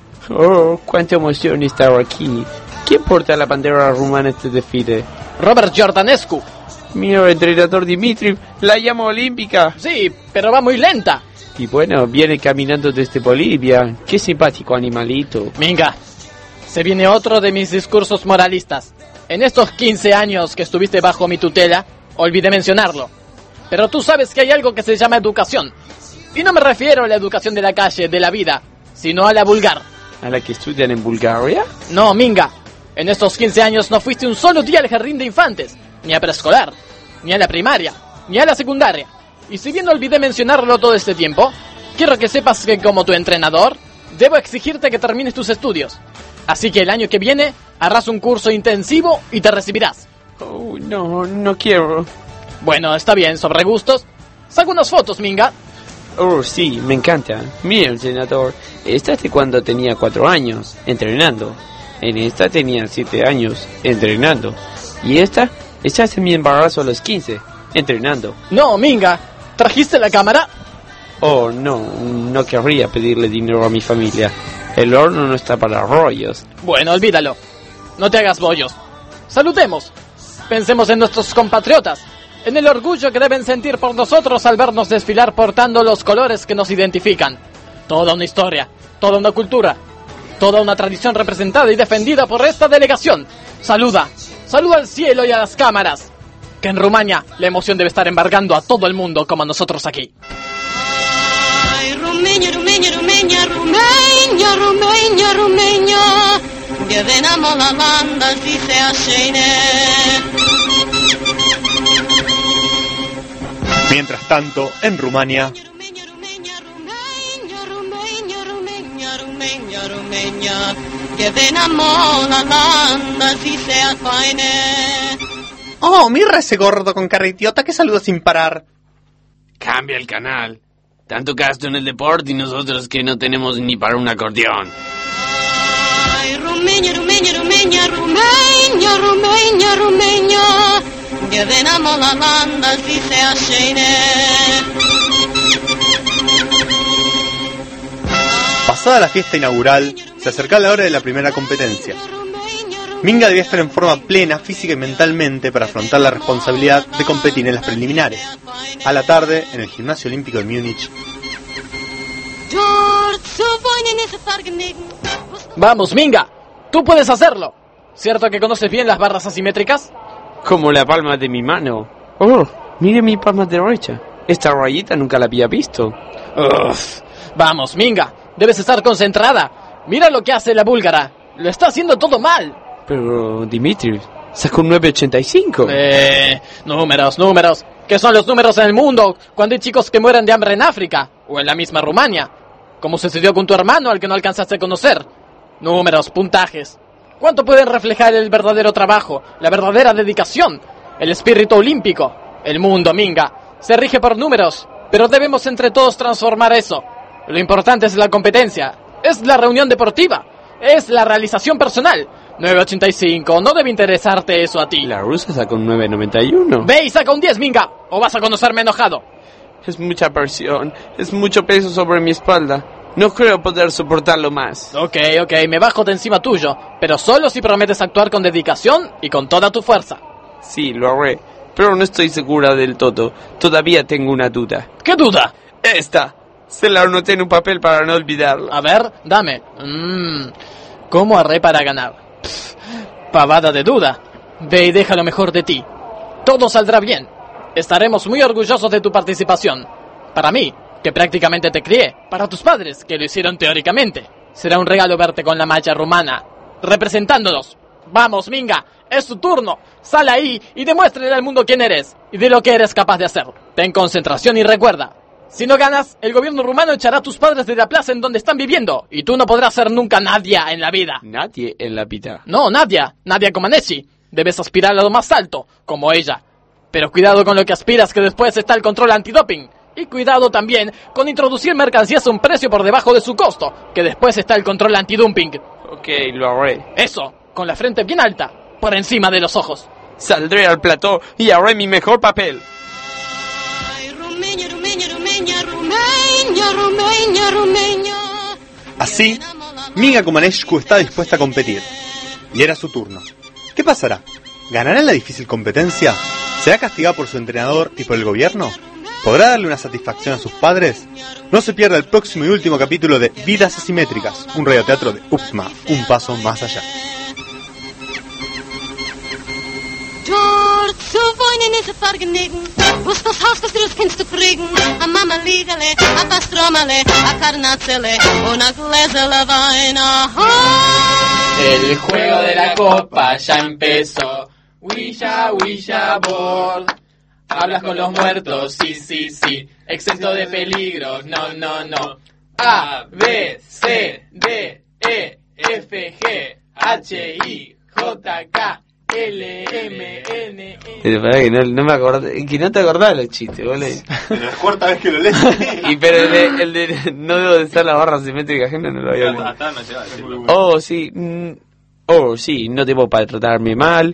F: Oh, cuánta emoción estar aquí. ¿Quién porta la bandera rumana en este desfile?
E: Robert Giordanescu.
F: Mira, entrenador Dimitri, la llamo olímpica.
E: Sí, pero va muy lenta.
F: Y bueno, viene caminando desde Bolivia. Qué simpático animalito.
E: Minga, se viene otro de mis discursos moralistas. En estos quince años que estuviste bajo mi tutela, olvidé mencionarlo. Pero tú sabes que hay algo que se llama educación. Y no me refiero a la educación de la calle, de la vida, sino a la vulgar.
F: ¿A la que estudian en Bulgaria?
E: No, Minga. En estos quince años no fuiste un solo día al jardín de infantes, ni a preescolar, ni a la primaria, ni a la secundaria. Y si bien olvidé mencionarlo todo este tiempo, quiero que sepas que como tu entrenador, debo exigirte que termines tus estudios. Así que el año que viene, harás un curso intensivo y te recibirás.
F: Oh, no, no quiero.
E: Bueno, está bien, sobre gustos. Saca unas fotos, Minga.
F: Oh, sí, me encanta. Mira, entrenador, esta es de cuando tenía cuatro años, entrenando. En esta tenía siete años, entrenando. Y esta, esta es de mi embarazo a los quince, entrenando.
E: No, Minga, ¿trajiste la cámara?
F: Oh, no, no querría pedirle dinero a mi familia. El horno no está para rollos.
E: Bueno, olvídalo. No te hagas bollos. Saludemos. Pensemos en nuestros compatriotas, en el orgullo que deben sentir por nosotros al vernos desfilar portando los colores que nos identifican. Toda una historia, toda una cultura, toda una tradición representada y defendida por esta delegación. Saluda, saluda al cielo y a las cámaras. Que en Rumania la emoción debe estar embargando a todo el mundo como a nosotros aquí.
I: Ay, Rumeña, Rumeña, Rumeña, Rumeña, Rumeña, Rumeña. Gedenamo la landa si se ascene.
D: Mientras tanto, en Rumania. Oh, mira ese gordo con cara idiota que saluda sin parar.
F: Cambia el canal. Tanto gasto en el deporte y nosotros que no tenemos ni para un acordeón.
I: Ay, Rumeña, Rumeña, Rumeña, Rumeña, Rumeña, Rumeña. Gedenamo la landa si se ascene.
D: Pasada la fiesta inaugural, se acercaba la hora de la primera competencia. Minga debía estar en forma plena física y mentalmente para afrontar la responsabilidad de competir en las preliminares. A la tarde, en el Gimnasio Olímpico de Múnich.
E: Vamos, Minga, tú puedes hacerlo. ¿Cierto que conoces bien las barras asimétricas?
F: Como la palma de mi mano. Oh, mire mi palma derecha. Esta rayita nunca la había visto.
E: Uf. Vamos, Minga, debes estar concentrada. Mira lo que hace la búlgara. Lo está haciendo todo mal.
F: Pero, Dimitri, sacó un nueve ochenta y cinco.
E: Eh, números, números. ¿Qué son los números en el mundo cuando hay chicos que mueren de hambre en África? O en la misma Rumania. Como sucedió con tu hermano al que no alcanzaste a conocer. Números, puntajes. ¿Cuánto pueden reflejar el verdadero trabajo, la verdadera dedicación, el espíritu olímpico? El mundo, Minga, se rige por números, pero debemos entre todos transformar eso. Lo importante es la competencia, es la reunión deportiva, es la realización personal. nueve ochenta y cinco, no debe interesarte eso a ti.
F: La rusa sacó un nueve noventa y uno.
E: Ve y saca un diez, Minga, o vas a conocerme enojado.
F: Es mucha presión, es mucho peso sobre mi espalda. No creo poder soportarlo más.
E: Ok, ok, me bajo de encima tuyo, pero solo si prometes actuar con dedicación y con toda tu fuerza.
F: Sí, lo haré, pero no estoy segura del todo. Todavía tengo una duda.
E: ¿Qué duda?
F: Esta. Se la anoté en un papel para no olvidarla.
E: A ver, dame. Mmm, ¿cómo haré para ganar? Pff, pavada de duda. Ve y deja lo mejor de ti. Todo saldrá bien. Estaremos muy orgullosos de tu participación. Para mí, que prácticamente te crié. Para tus padres, que lo hicieron teóricamente. Será un regalo verte con la malla rumana, representándonos. Vamos, Minga, es tu turno. Sal ahí y demuéstrale al mundo quién eres y de lo que eres capaz de hacer. Ten concentración y recuerda, si no ganas, el gobierno rumano echará a tus padres de la plaza en donde están viviendo y tú no podrás ser nunca Nadia en la vida.
F: Nadie en la vida.
E: No, Nadia, Nadia Comaneci. Debes aspirar a lo más alto, como ella. Pero cuidado con lo que aspiras, que después está el control antidoping. Y cuidado también con introducir mercancías a un precio por debajo de su costo, que después está el control antidumping.
F: Ok, lo haré.
E: Eso, con la frente bien alta, por encima de los ojos.
F: Saldré al plató y haré mi mejor papel.
D: Así, Minga Comaneci está dispuesta a competir. Y era su turno. ¿Qué pasará? ¿Ganará en la difícil competencia? ¿Será castigada por su entrenador y por el gobierno? ¿Podrá darle una satisfacción a sus padres? No se pierda el próximo y último capítulo de Vidas Asimétricas, un radioteatro de Upsma, un paso más allá.
I: Dort zu wohnen ist ein Vergnügen, wo's das Haus, das du das Kind zu kriegen, a Mama Liegele, a Pastromale, a Carnazzele, una Gläsele Wein, aha.
A: El juego de la copa ya empezó, Ouija, Ouija board. Hablas con los muertos, sí, sí, sí, exento de peligros, no, no, no. A, B, C, D, E, F, G, H, I, J, K, L, M, N, E.
F: Pero para que no, no me acordé, que no te acordás los chistes, boludo.
D: Pero es cuarta vez que lo lees.
F: Y pero el de, el de no debo de estar la barra simétrica ajena no lo había leído. Oh, sí. Mm, oh, sí, no debo para tratarme mal.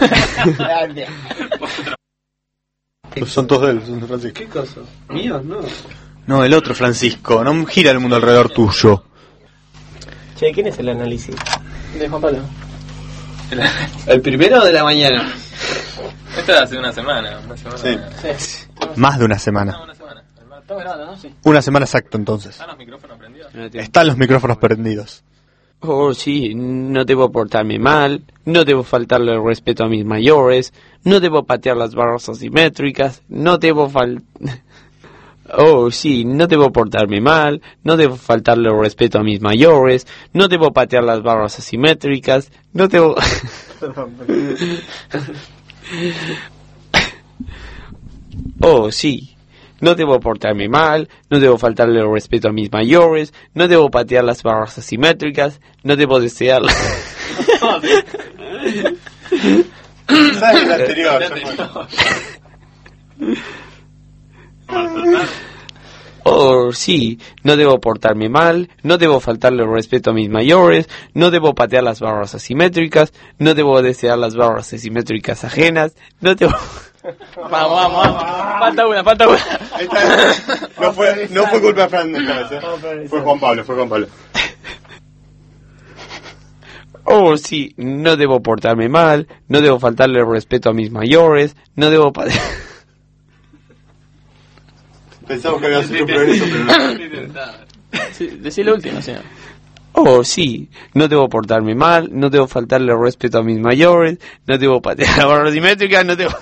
D: Son todos de él, son de Francisco.
F: ¿Qué cosa? ¿Míos? No.
D: No, el otro Francisco, no gira el mundo alrededor tuyo.
H: Che, ¿quién es el análisis?
E: De Juan Pablo.
F: El, el primero de la mañana.
A: Esto es hace una semana. Una semana.
D: Sí.
E: Sí.
D: Más de una semana.
A: No, una semana.
E: Está grabando, ¿no? Sí.
D: Una semana exacta entonces.
A: ¿Están los micrófonos prendidos?
D: Están los micrófonos prendidos.
F: Oh, sí, no debo portarme mal, no debo faltarle el respeto a mis mayores, no debo patear las barras asimétricas, no debo fal... Oh, sí, no debo portarme mal, no debo faltarle el respeto a mis mayores, no debo patear las barras asimétricas, no debo... Oh, sí. No debo portarme mal, no debo faltarle el respeto a mis mayores, no debo patear las barras asimétricas, no debo desearlas.
D: ¿Sabes el anterior?
F: Oh, sí, no debo portarme mal, no debo faltarle el respeto a mis mayores, no debo patear las barras asimétricas, no debo desear las barras asimétricas ajenas, no debo...
E: Vamos, vamos, vamos. Falta una, falta una.
D: No fue, no fue culpa de Fran esta vez, ¿eh? Fue Juan Pablo, fue Juan Pablo.
F: Oh, sí, no debo portarme mal, no debo faltarle el respeto a mis mayores, no debo patear...
D: Pensamos que había sido un progreso, pero no.
E: Sí, decí lo último, señor.
F: Oh, sí, no debo portarme mal, no debo faltarle el respeto a mis mayores, no debo patear la barra simétrica, no debo...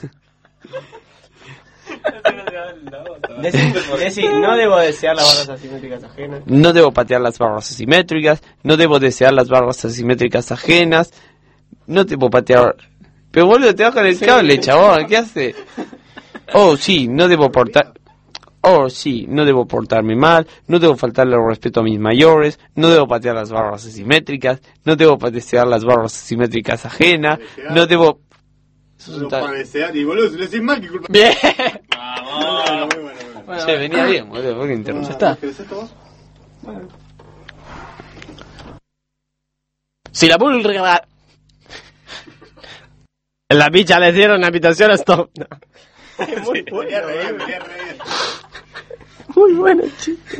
H: Decí, decí, no debo desear las barras asimétricas ajenas.
F: No debo patear las barras asimétricas, no debo desear las barras asimétricas ajenas, no debo patear... Pero boludo, te bajan el cable, chabón, ¿qué hace? Oh, sí, no debo portar... Oh, sí, no debo portarme mal, no debo faltarle el respeto a mis mayores, no debo patear las barras asimétricas, no debo patear las barras asimétricas ajenas, no debo...
D: No lo padesear, y boludo, si lo decís mal, ¿qué culpa?
E: Bien.
D: Vamos. Bueno, muy bueno, muy bueno.
F: Che, venía bien, boludo, ¿por qué interrumpes?
E: Ya está.
D: ¿Querés esto vos? Bueno.
E: Si la pulga... En la bicha les dieron habitación a stop.
D: Muy bueno, reír, reír, reír.
E: Muy bueno, chiste.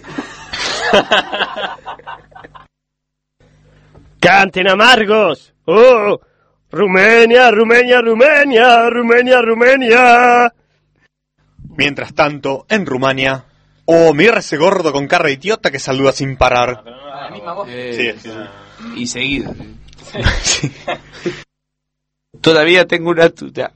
E: ¡Canten amargos! ¡Oh! ¡Rumenia, Rumenia, Rumenia! ¡Rumenia, Rumenia!
D: Mientras tanto, en Rumania... Oh, mira ese gordo con cara de idiota que saluda sin parar.
E: La misma voz.
F: Eh,
D: Sí, sí.
F: Y seguido. Sí. Todavía tengo una tuta.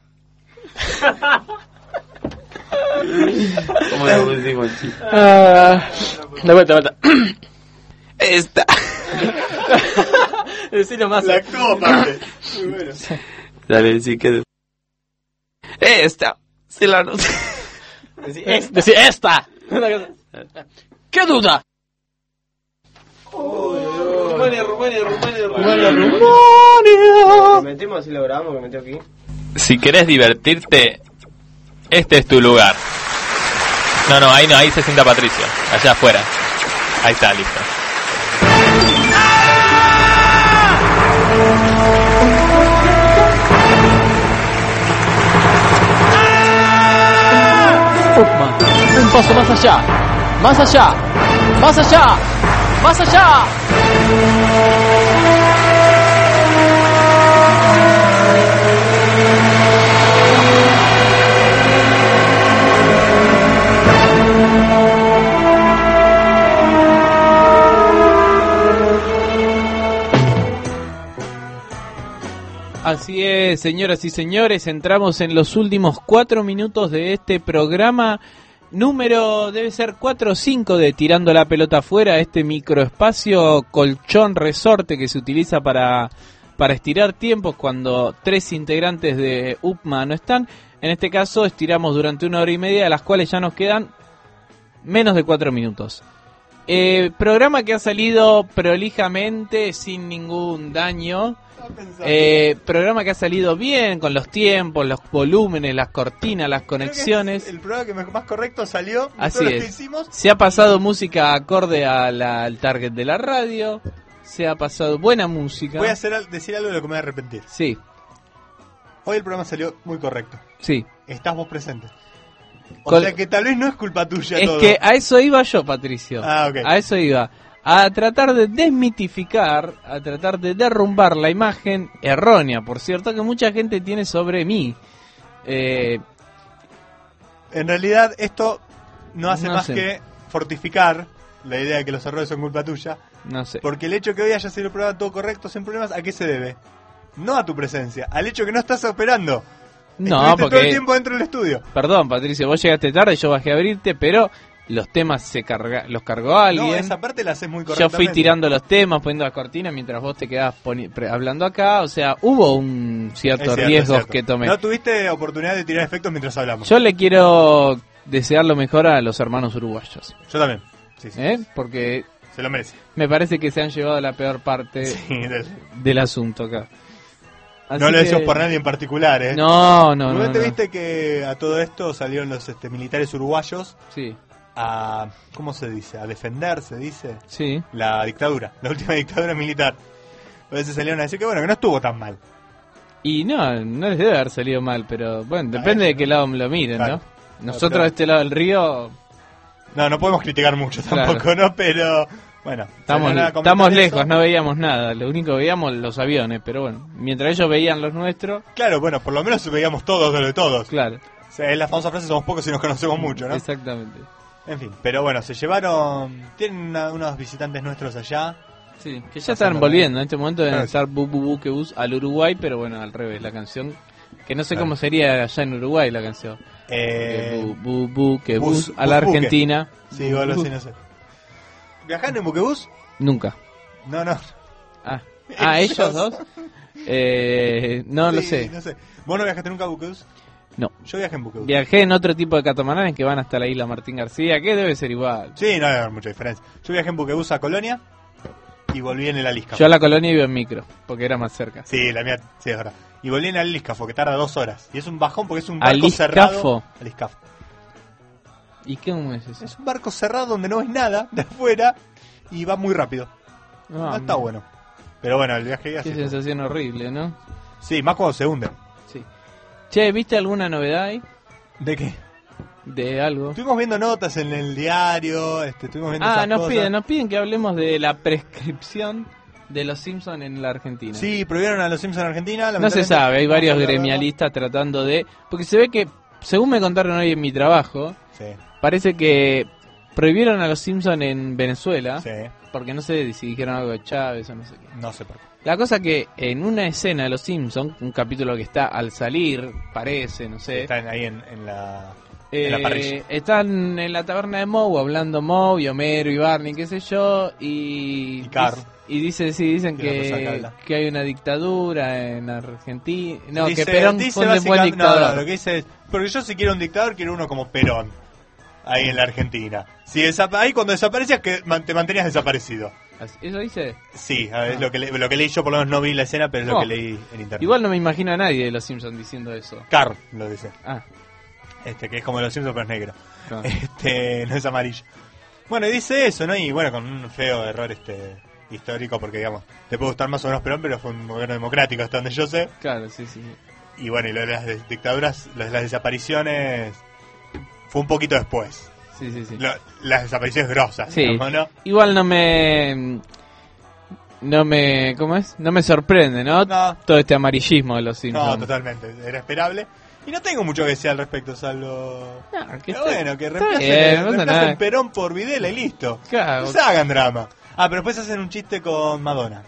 F: ¿Cómo le decimos, chico?
E: Ah, de vuelta, de vuelta.
F: Esta.
E: Decilo más.
D: La copa. Muy bueno.
F: Dale, sí, quedó. Esta. Se la nota.
E: Decí es- decí esta. ¿Qué duda?
F: Rumania, Rumania, Rumania,
E: Rumania,
H: Rumania. Metimos así lo grabamos que metió aquí.
A: Si querés divertirte, este es tu lugar. No, no, ahí no, ahí se sienta Patricio. Allá afuera. Ahí está, listo.
E: Upma, un paso más allá. Más allá. Más allá. Más allá.
B: Así es, señoras y señores, entramos en los últimos cuatro minutos de este programa número, debe ser cuatro o cinco de Tirando la Pelota Afuera, este microespacio colchón resorte que se utiliza para, para estirar tiempos cuando tres integrantes de U P M A no están. En este caso estiramos durante una hora y media, de las cuales ya nos quedan menos de cuatro minutos. Eh, programa que ha salido prolijamente, sin ningún daño. Eh, programa que ha salido bien, con los tiempos, los volúmenes, las cortinas, las conexiones.
D: El programa que más correcto salió.
B: Así
D: todo lo
B: es.
D: que hicimos.
B: Se ha pasado música acorde a la- al target de la radio. Se ha pasado buena música.
D: Voy a hacer, al- decir algo de lo que me voy a arrepentir.
B: Sí,
D: Hoy el programa salió muy correcto.
B: sí.
D: Estás vos presente. O
B: Col-
D: sea que tal vez no es culpa tuya
B: Es
D: todo.
B: que a eso iba yo, Patricio.
D: Ah, ok.
B: A eso iba. A tratar de desmitificar, a tratar de derrumbar la imagen errónea, por cierto, que mucha gente tiene sobre mí. Eh,
D: En realidad esto no hace
B: No
D: más
B: sé.
D: que fortificar la idea de que los errores son culpa tuya.
B: no sé.
D: Porque el hecho que hoy haya sido el programa todo correcto, sin problemas, ¿a qué se debe? No a tu presencia, al hecho que no estás operando.
B: No,
D: Estuviste todo el
B: porque...
D: tiempo dentro del estudio.
B: Perdón, Patricio, vos llegaste tarde, yo bajé a abrirte, pero los temas se carga, los cargó alguien.
D: No, esa parte la haces muy
B: Yo
D: correctamente.
B: fui tirando los temas, poniendo las cortinas mientras vos te quedabas poni- pre- hablando acá. O sea, hubo un
D: Es
B: cierto
D: cierto, es
B: riesgos
D: cierto.
B: que tomé.
D: No tuviste oportunidad de tirar efectos mientras hablamos.
B: Yo le quiero desear lo mejor a los hermanos uruguayos,
D: Yo también. Sí, sí.
B: ¿eh? Porque
D: Se lo merece.
B: me parece que se han llevado la peor parte
D: Sí, del-
B: del asunto acá. Así
D: no lo
B: que-
D: decimos por nadie en particular, ¿eh?
B: No, no, no.
D: ¿Rubén, te
B: no.
D: viste que a todo esto salieron los este, militares uruguayos
B: Sí,
D: a... ¿Cómo se dice? A defender, se dice.
B: sí.
D: La dictadura, la última dictadura militar. A veces salieron a decir que bueno, que no estuvo tan mal.
B: Y no, no les debe haber salido mal, pero bueno, depende de qué lado lo miren,
D: Claro.
B: ¿no? Nosotros
D: pero-
B: de este lado del río
D: No, no podemos criticar mucho
B: Claro.
D: tampoco, ¿no? Pero bueno,
B: estamos,
D: salieron a comentar
B: estamos
D: eso.
B: lejos, no veíamos nada. Lo único que veíamos los aviones, pero bueno, mientras ellos veían los nuestros,
D: Claro, bueno, por lo menos veíamos todos de lo de todos.
B: claro,
D: O sea, es la famosa frase, somos pocos y nos conocemos mucho, ¿no?
B: exactamente.
D: En fin, pero bueno, se llevaron... Tienen una- unos visitantes nuestros allá.
B: Sí, que ya están volviendo, en este momento deben
D: Claro.
B: estar bu bu bu que bus al Uruguay, pero bueno, al revés, la canción, que no sé
D: Claro.
B: cómo sería allá en Uruguay la canción.
D: Eh,
B: Bu bu bu que bus,
D: bus-
B: a la
D: bus buque.
B: Argentina.
D: sí, o algo así, no sé. ¿Viajaron en buquebús?
B: Nunca.
D: No, no.
B: Ah, ah ellos dos. Eh, no lo
D: Sí,
B: sé.
D: No sé. ¿Vos no viajaste nunca a buquebús?
B: No.
D: Yo viajé en buque.
B: Viajé en otro tipo de catamaranes que van hasta la isla Martín García, que debe ser igual.
D: Sí, no hay mucha diferencia. Yo viajé en buquebús a Colonia y volví en el Aliscafo.
B: Yo a la Colonia iba en micro, porque era más cerca.
D: Sí, la mía, sí, es verdad. Y volví en el Aliscafo, que tarda dos horas. Y es un bajón porque es un barco
B: ¿Aliscafo?
D: cerrado. Aliscafo.
B: ¿Y qué es eso?
D: Es un barco cerrado donde no ves nada de afuera y va muy rápido.
B: Ah,
D: no está
B: mira.
D: bueno. Pero bueno, el viaje
B: Qué
D: así.
B: sensación horrible, ¿no?
D: Sí, más cuando se hunde.
B: Sí. Che, ¿viste alguna novedad ahí?
D: ¿De qué?
B: De algo.
D: Estuvimos viendo notas en el diario, este, estuvimos viendo
B: Ah,
D: esas
B: nos
D: cosas.
B: piden, nos piden que hablemos de la prescripción de los Simpsons en la Argentina.
D: Sí, prohibieron a los Simpsons en Argentina.
B: No se
D: lamentablemente,
B: sabe, hay
D: no
B: varios
D: se habla,
B: gremialistas tratando de... Porque se ve que, según me contaron hoy en mi trabajo,
D: Sí,
B: parece que prohibieron a los Simpsons en Venezuela,
D: sí,
B: porque no sé si dijeron algo de Chávez o no sé qué.
D: no sé por qué.
B: La cosa que en una escena de los Simpsons, un capítulo que está al salir, parece, no sé...
D: Están ahí en, en la,
B: Eh,
D: en la parrilla.
B: están en la taberna de Moe hablando Moe y Homero y Barney, qué sé yo, y...
D: Y Carl.
B: Y dice, sí, dicen
D: Que la cosa
B: que,
D: calda.
B: que hay una dictadura en Argentina. No,
D: Dice-
B: que Perón
D: dice
B: fue un buen
D: básicamente-
B: dictador.
D: No, no, lo que dice es, porque yo si quiero un dictador, quiero uno como Perón, ahí en la Argentina. Si desapa- ahí cuando desaparecías, que man- te mantenías desaparecido.
B: ¿Eso dice?
D: Sí, a ver, es lo que, le- lo que leí yo, por lo menos no vi la escena, pero es lo
B: No.
D: que leí en internet.
B: Igual no me imagino a nadie de los Simpsons diciendo eso.
D: Carl lo dice.
B: Ah,
D: Este, que es como los Simpsons, pero es negro.
B: no.
D: Este, no es amarillo. Bueno, y dice eso, ¿no? Y bueno, con un feo error este histórico, porque digamos, te puede gustar más o menos Perón, pero fue un gobierno democrático hasta donde yo sé.
B: Claro, sí, sí. sí.
D: Y bueno, y lo de las de- dictaduras, lo de las desapariciones, fue un poquito después.
B: Sí, sí, sí.
D: Lo- las desapariciones grosas,
B: Sí.
D: digamos, ¿no?
B: Igual no me... No me... ¿Cómo es? No me sorprende, ¿no?
D: No.
B: Todo este amarillismo de los Simpsons.
D: No, totalmente, era esperable. Y no tengo mucho que decir al respecto, salvo...
B: No, que
D: Pero
B: está-
D: bueno, que
B: está
D: reemplacen,
B: bien, no pasa
D: reemplacen
B: nada.
D: Perón por Videla y listo.
B: Claro.
D: No se hagan drama. Ah, pero después hacen un chiste con Madonna.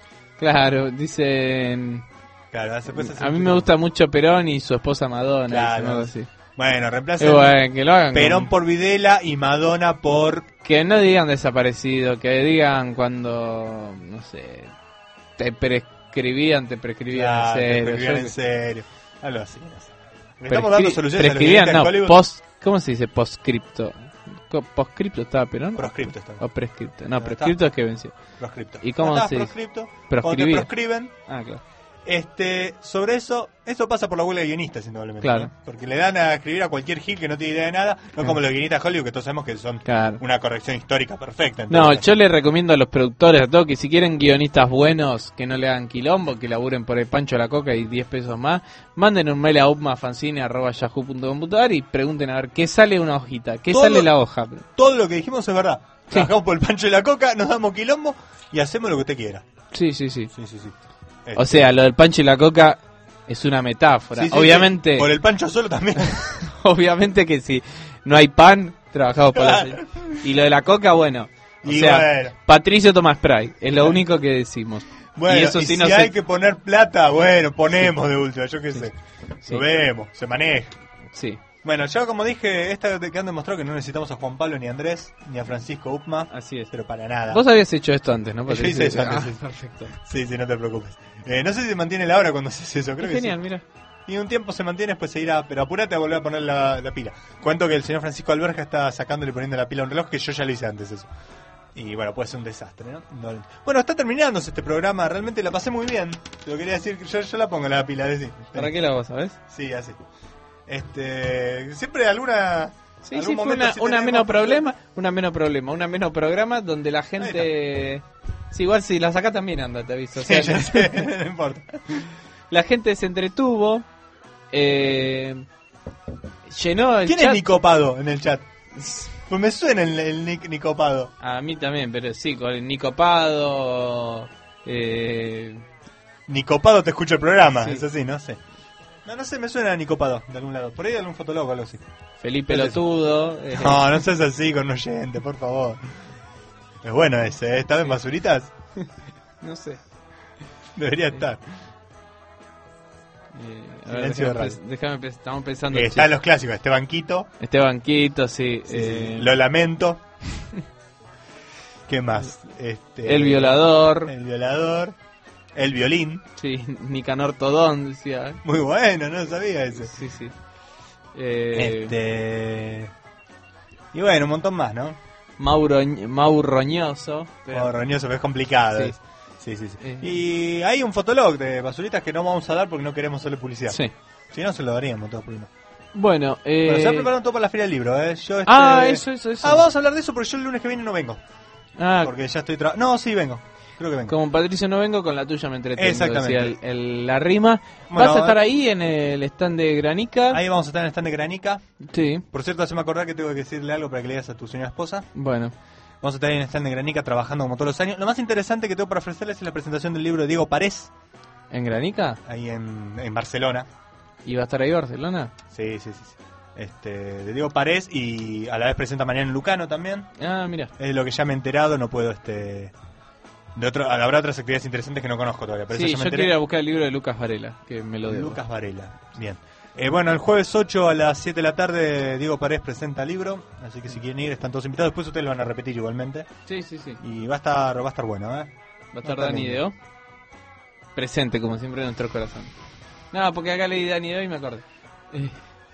B: Claro, dicen...
D: Claro, después hacen
B: A
D: un
B: mí
D: chiste
B: me gusta mucho Perón y su esposa Madonna.
D: Claro.
B: dicen algo así.
D: Bueno,
B: Eh,
D: reemplacen
B: bueno, que lo hagan.
D: Perón
B: con-
D: por Videla y Madonna por...
B: Que no digan desaparecido, que digan cuando, no sé, te prescribían, te prescribían
D: Claro,
B: en serio.
D: prescribían
B: yo
D: en
B: qué-
D: serio. Algo así, no sé. Le
B: Prescri-
D: estamos dando soluciones a los
B: prescribían,
D: guionistas
B: no,
D: de Hollywood.
B: post, ¿cómo se dice? Postscripto. Co- ¿Postscripto estaba Perón?
D: Proscripto está.
B: O prescripto. No,
D: No,
B: prescripto es que venció.
D: Proscripto.
B: ¿Y cómo
D: No estás
B: se dice?
D: proscripto. Cuando te
B: Proscribir.
D: proscriben,
B: Ah, claro.
D: este, sobre eso, eso pasa por la huelga de guionistas, indudablemente.
B: Claro.
D: ¿no? Porque le dan a escribir a cualquier gil que no tiene idea de nada, no
B: Claro.
D: como los guionistas de Hollywood, que todos sabemos que son
B: Claro.
D: una corrección histórica perfecta.
B: No,
D: entonces.
B: yo le recomiendo a los productores, a todos, que si quieren guionistas buenos, que no le hagan quilombo, que laburen por el Pancho la Coca y diez pesos más, manden un mail a upmafancine arroba yahoo punto com punto ar y pregunten a ver qué sale una hojita, qué
D: Todo-
B: sale la hoja.
D: Todo lo que dijimos es verdad. Trabajamos por el Pancho de la Coca, nos damos quilombo y hacemos lo que usted quiera.
B: Sí, sí, sí.
D: Sí, sí, sí.
B: O sea, lo del Pancho y la Coca es una metáfora.
D: Sí, sí,
B: obviamente,
D: sí. Por el Pancho solo también.
B: obviamente que si no hay pan, trabajamos por la
D: Claro.
B: Y lo de la Coca, bueno. O
D: Y
B: sea,
D: bueno.
B: Patricio toma spray, es lo único que decimos.
D: Bueno,
B: y eso
D: y
B: sí
D: si
B: no
D: hay
B: sé.
D: que poner plata, bueno, ponemos de última, yo qué sé.
B: Sí.
D: Lo vemos, se maneja.
B: Sí,
D: Bueno, yo como dije, esta que han demostrado que no necesitamos a Juan Pablo, ni a Andrés, ni a Francisco Upma,
B: así es.
D: pero para nada.
B: Vos habías hecho esto antes, ¿no?
D: Yo
B: Patricio?
D: hice eso antes,
B: Ah,
D: sí.
B: perfecto.
D: Sí, sí, no te preocupes. Eh, no sé si se mantiene la hora cuando se hace eso, creo
B: Qué
D: que
B: genial,
D: sí.
B: mira.
D: Y un tiempo se mantiene, después se irá, pero apúrate a volver a poner la, la pila. Cuento que el señor Francisco Alberja está sacándole y poniendo la pila a un reloj, que yo ya lo hice antes eso. Y bueno, puede ser un desastre, ¿no? No- Bueno, está terminándose este programa, realmente la pasé muy bien. Te lo quería decir, yo, yo la pongo la pila, decir.
B: ¿Para qué la vos, sabés?
D: Sí, así. Este, siempre alguna...
B: Sí,
D: algún
B: sí, fue
D: momento
B: una,
D: así
B: una
D: tenemos,
B: menos
D: pero-
B: problema, una menos problema, una menos programa donde la gente... Sí, igual si la sacás también anda, te aviso. O sea,
D: Sí, ya sé, no importa.
B: la gente se entretuvo, eh, llenó el
D: ¿Quién
B: chat.
D: es Nicopado en el chat? Pues me suena el, el Nic- Nicopado.
B: A mí también, pero sí, con el Nicopado, eh,
D: Nicopado te escucha el programa,
B: Sí.
D: es así, no sé. No, no sé, me suena a Nicopado de algún lado. Por ahí algún fotólogo o algo así.
B: Felipe
D: Es eso.
B: Lotudo. eh,
D: No, no seas así con un oyente, por favor. Es bueno ese, ¿eh? ¿Está en basuritas?
B: no sé.
D: Debería estar.
B: Eh, a ver,
D: Silencio de
B: déjame,
D: radio.
B: pe- déjame pe- estamos pensando.
D: Eh,
B: sí.
D: están los clásicos, este banquito.
B: Este banquito, sí.
D: Sí,
B: eh,
D: sí. Lo lamento. ¿Qué más? Este,
B: el violador.
D: El violador. El violín.
B: Sí, Nicanor Todón, decía.
D: Muy bueno, no sabía eso.
B: Sí, sí. Eh,
D: Este... Y bueno, un montón más, ¿no?
B: Mauro, Mauroñoso. pero-
D: Maurroñoso, que es complicado.
B: Sí.
D: es. Sí, sí, sí.
B: Eh.
D: Y hay un fotolog de basuritas que no vamos a dar porque no queremos hacerle publicidad.
B: Sí.
D: Si no, se lo daríamos todo por uno.
B: Bueno, eh...
D: Bueno, se ha preparado todo para la Feria del Libro, ¿eh? Yo, este...
B: Ah, eso, eso, eso.
D: Ah, vamos a hablar de eso porque yo el lunes que viene no vengo.
B: Ah,
D: Porque ya estoy... Tra... No, sí, vengo. Creo que vengo.
B: como Patricio no vengo, con la tuya me entretengo.
D: Exactamente.
B: Decía el- el- la rima.
D: Bueno,
B: ¿Vas a estar ahí en el stand de Granica?
D: Ahí vamos a estar en el stand de Granica.
B: Sí,
D: Por cierto, hace me acordar que tengo que decirle algo para que le digas a tu señora esposa.
B: bueno.
D: Vamos a estar ahí en el stand de Granica trabajando como todos los años. Lo más interesante que tengo para ofrecerles es la presentación del libro de Diego Parés,
B: ¿En Granica?
D: ahí en, en Barcelona.
B: ¿Y va a estar ahí Barcelona?
D: Sí, sí, sí, sí. Este, de Diego Parés, y a la vez presenta mañana en Lucano también.
B: Ah, mira.
D: Es lo que ya me he enterado, no puedo este de otro, habrá otras actividades interesantes que no conozco todavía, pero
B: Sí,
D: eso
B: yo
D: ya me
B: quiero
D: enteré.
B: ir a buscar el libro de Lucas Varela, que me lo debo.
D: Lucas Varela. Bien. Eh, bueno, el jueves ocho a las siete de la tarde Diego Parés presenta libro, así que si quieren ir están todos invitados, después ustedes lo van a repetir igualmente
B: Sí, sí, sí.
D: y va a estar va a estar bueno, ¿eh?
B: Va a estar
D: estar
B: Dani
D: lindo.
B: Deo. Presente, como siempre, en nuestro corazón. No, porque acá leí Dani Deo y me acordé. Eh,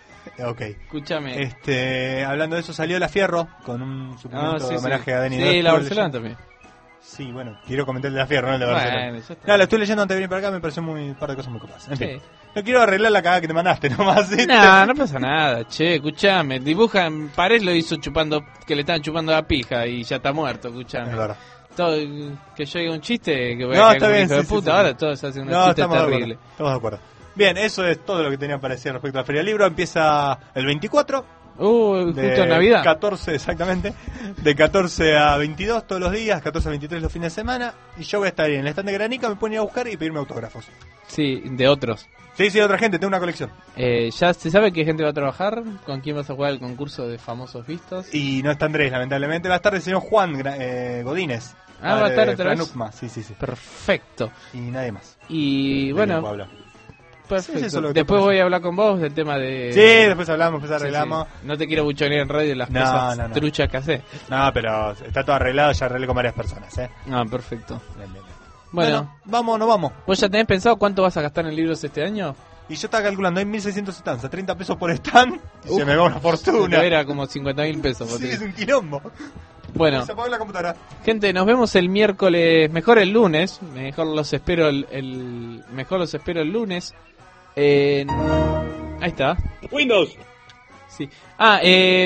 D: Ok.
B: escúchame.
D: Este, hablando de eso, salió La Fierro con un suplemento
B: Ah, sí,
D: de
B: sí.
D: homenaje a Dani
B: Sí,
D: Deo.
B: la
D: Estuve
B: Barcelona
D: leyendo-
B: también.
D: Sí, bueno, quiero comentar el de La Fierro, no el de
B: Bueno,
D: Barcelona.
B: ya está.
D: Claro, lo estoy leyendo antes de venir para acá, me pareció muy, un par de cosas muy copadas. En
B: Sí.
D: fin. No quiero arreglar la cagada que te mandaste nomás. ¿viste?
B: No, no pasa nada, che, escuchame, dibujan, Pared lo hizo chupando, que le estaban chupando la pija y ya está muerto, escuchame.
D: Es verdad.
B: Todo, que yo diga un chiste, que voy
D: No,
B: a
D: está
B: caer como
D: bien,
B: hijo de
D: sí, sí,
B: puta,
D: sí.
B: ahora todos hacen unos
D: No,
B: chistes
D: estamos de acuerdo.
B: terribles.
D: Estamos de acuerdo. Bien, eso es todo lo que tenía para decir respecto a la Feria del Libro. Empieza el veinticuatro.
B: Uh,
D: de
B: justo en Navidad.
D: catorce, exactamente. De catorce a veintidós todos los días, catorce a veintitrés los fines de semana. Y yo voy a estar ahí en el stand de Granica, me pueden ir a buscar y pedirme autógrafos.
B: Sí, de otros.
D: Sí, sí, otra gente, tengo una colección.
B: Eh, ¿Ya se sabe qué gente va a trabajar? ¿Con quién vas a jugar el concurso de famosos vistos?
D: Y no está Andrés, lamentablemente. Va a estar el señor Juan Gra- eh, Godínez.
B: Ah, va a estar
D: de
B: otra vez.
D: Franukma, sí, sí, sí.
B: Perfecto.
D: Y nadie más.
B: Y
D: De
B: bueno,
D: quien puedo hablar.
B: perfecto.
D: Sí, eso es lo que
B: Después
D: te
B: voy a hablar con vos del tema de...
D: Sí, después hablamos, después
B: Sí,
D: arreglamos.
B: sí. No te quiero buchonear en radio las
D: No,
B: cosas
D: no, no.
B: truchas que haces.
D: No, pero está todo arreglado, ya arreglé con varias personas, ¿eh?
B: Ah, perfecto.
D: Bien, bien, bien.
B: Bueno,
D: vamos, no vamos.
B: ¿vos ya tenés pensado cuánto vas a gastar en libros este año?
D: Y yo estaba calculando, hay mil seiscientos stanzas, treinta pesos por stand, y
B: Uf,
D: se me va una fortuna.
B: Era como cincuenta mil pesos.
D: Sí,
B: porque-
D: es un quilombo.
B: Bueno,
D: Se apagó la computadora.
B: gente, nos vemos el miércoles, mejor el lunes, mejor los espero el, el- mejor los espero el lunes. En... Ahí está.
J: Windows.
B: Sí. Ah, eh,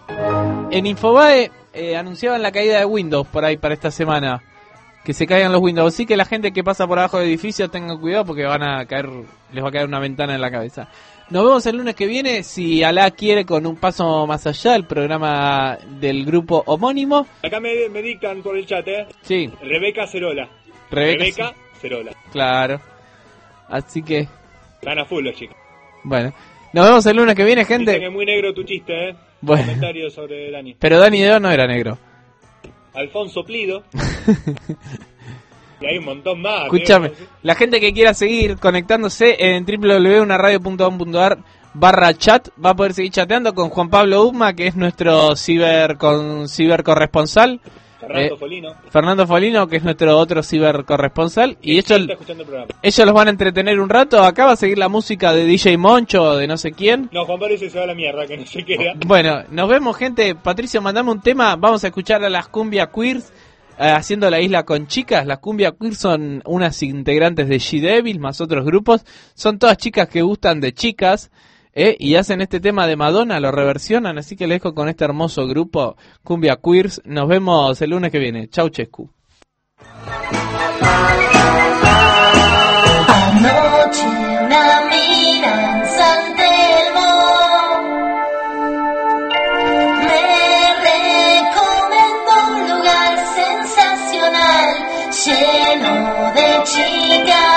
B: en Infobae eh, anunciaban la caída de Windows por ahí para esta semana. Que se caigan los Windows. Así que la gente que pasa por abajo del edificio tengan cuidado porque van a caer, les va a caer una ventana en la cabeza. Nos vemos el lunes que viene, si Alá quiere, con un paso más allá, el programa del grupo homónimo.
J: Acá me, me dictan por el chat, ¿eh?
B: Sí,
J: Rebeca Cerola.
B: Rebeca.
J: Cerola.
B: claro. Así que,
J: Gana full los chicos.
B: bueno. Nos vemos el lunes que viene,
J: Dicen que
B: gente.
J: es muy negro tu chiste, ¿eh?
B: Bueno.
J: Comentarios sobre Dani.
B: Pero Dani Deo no era negro.
J: Alfonso Plido. Y hay un montón más.
B: Escúchame,
J: negros.
B: la gente que quiera seguir conectándose en doble u doble u doble u punto una radio punto com punto a r barra chat va a poder seguir chateando con Juan Pablo Uma, que es nuestro ciber con cibercorresponsal.
J: Fernando
B: Eh,
J: Folino.
B: Fernando Folino, que es nuestro otro cibercorresponsal. Y ellos,
J: Está escuchando el programa.
B: ellos los van a entretener un rato. Acá va a seguir la música de D J Moncho o de no sé quién.
J: No, Juan Pablo dice que se va a la mierda, que no se queda.
B: Bueno, nos vemos, gente. Patricio, mandame un tema. Vamos a escuchar a las Cumbia Queers eh, haciendo La Isla con Chicas. Las Cumbia Queers son unas integrantes de She-Devil más otros grupos. Son todas chicas que gustan de chicas eh, y hacen este tema de Madonna, lo reversionan. Así que les dejo con este hermoso grupo Cumbia Queers. Nos vemos el lunes que viene. Chau, Chescu.
K: Anoche una amiga en San Telmo me recomendó un lugar sensacional lleno de chicas.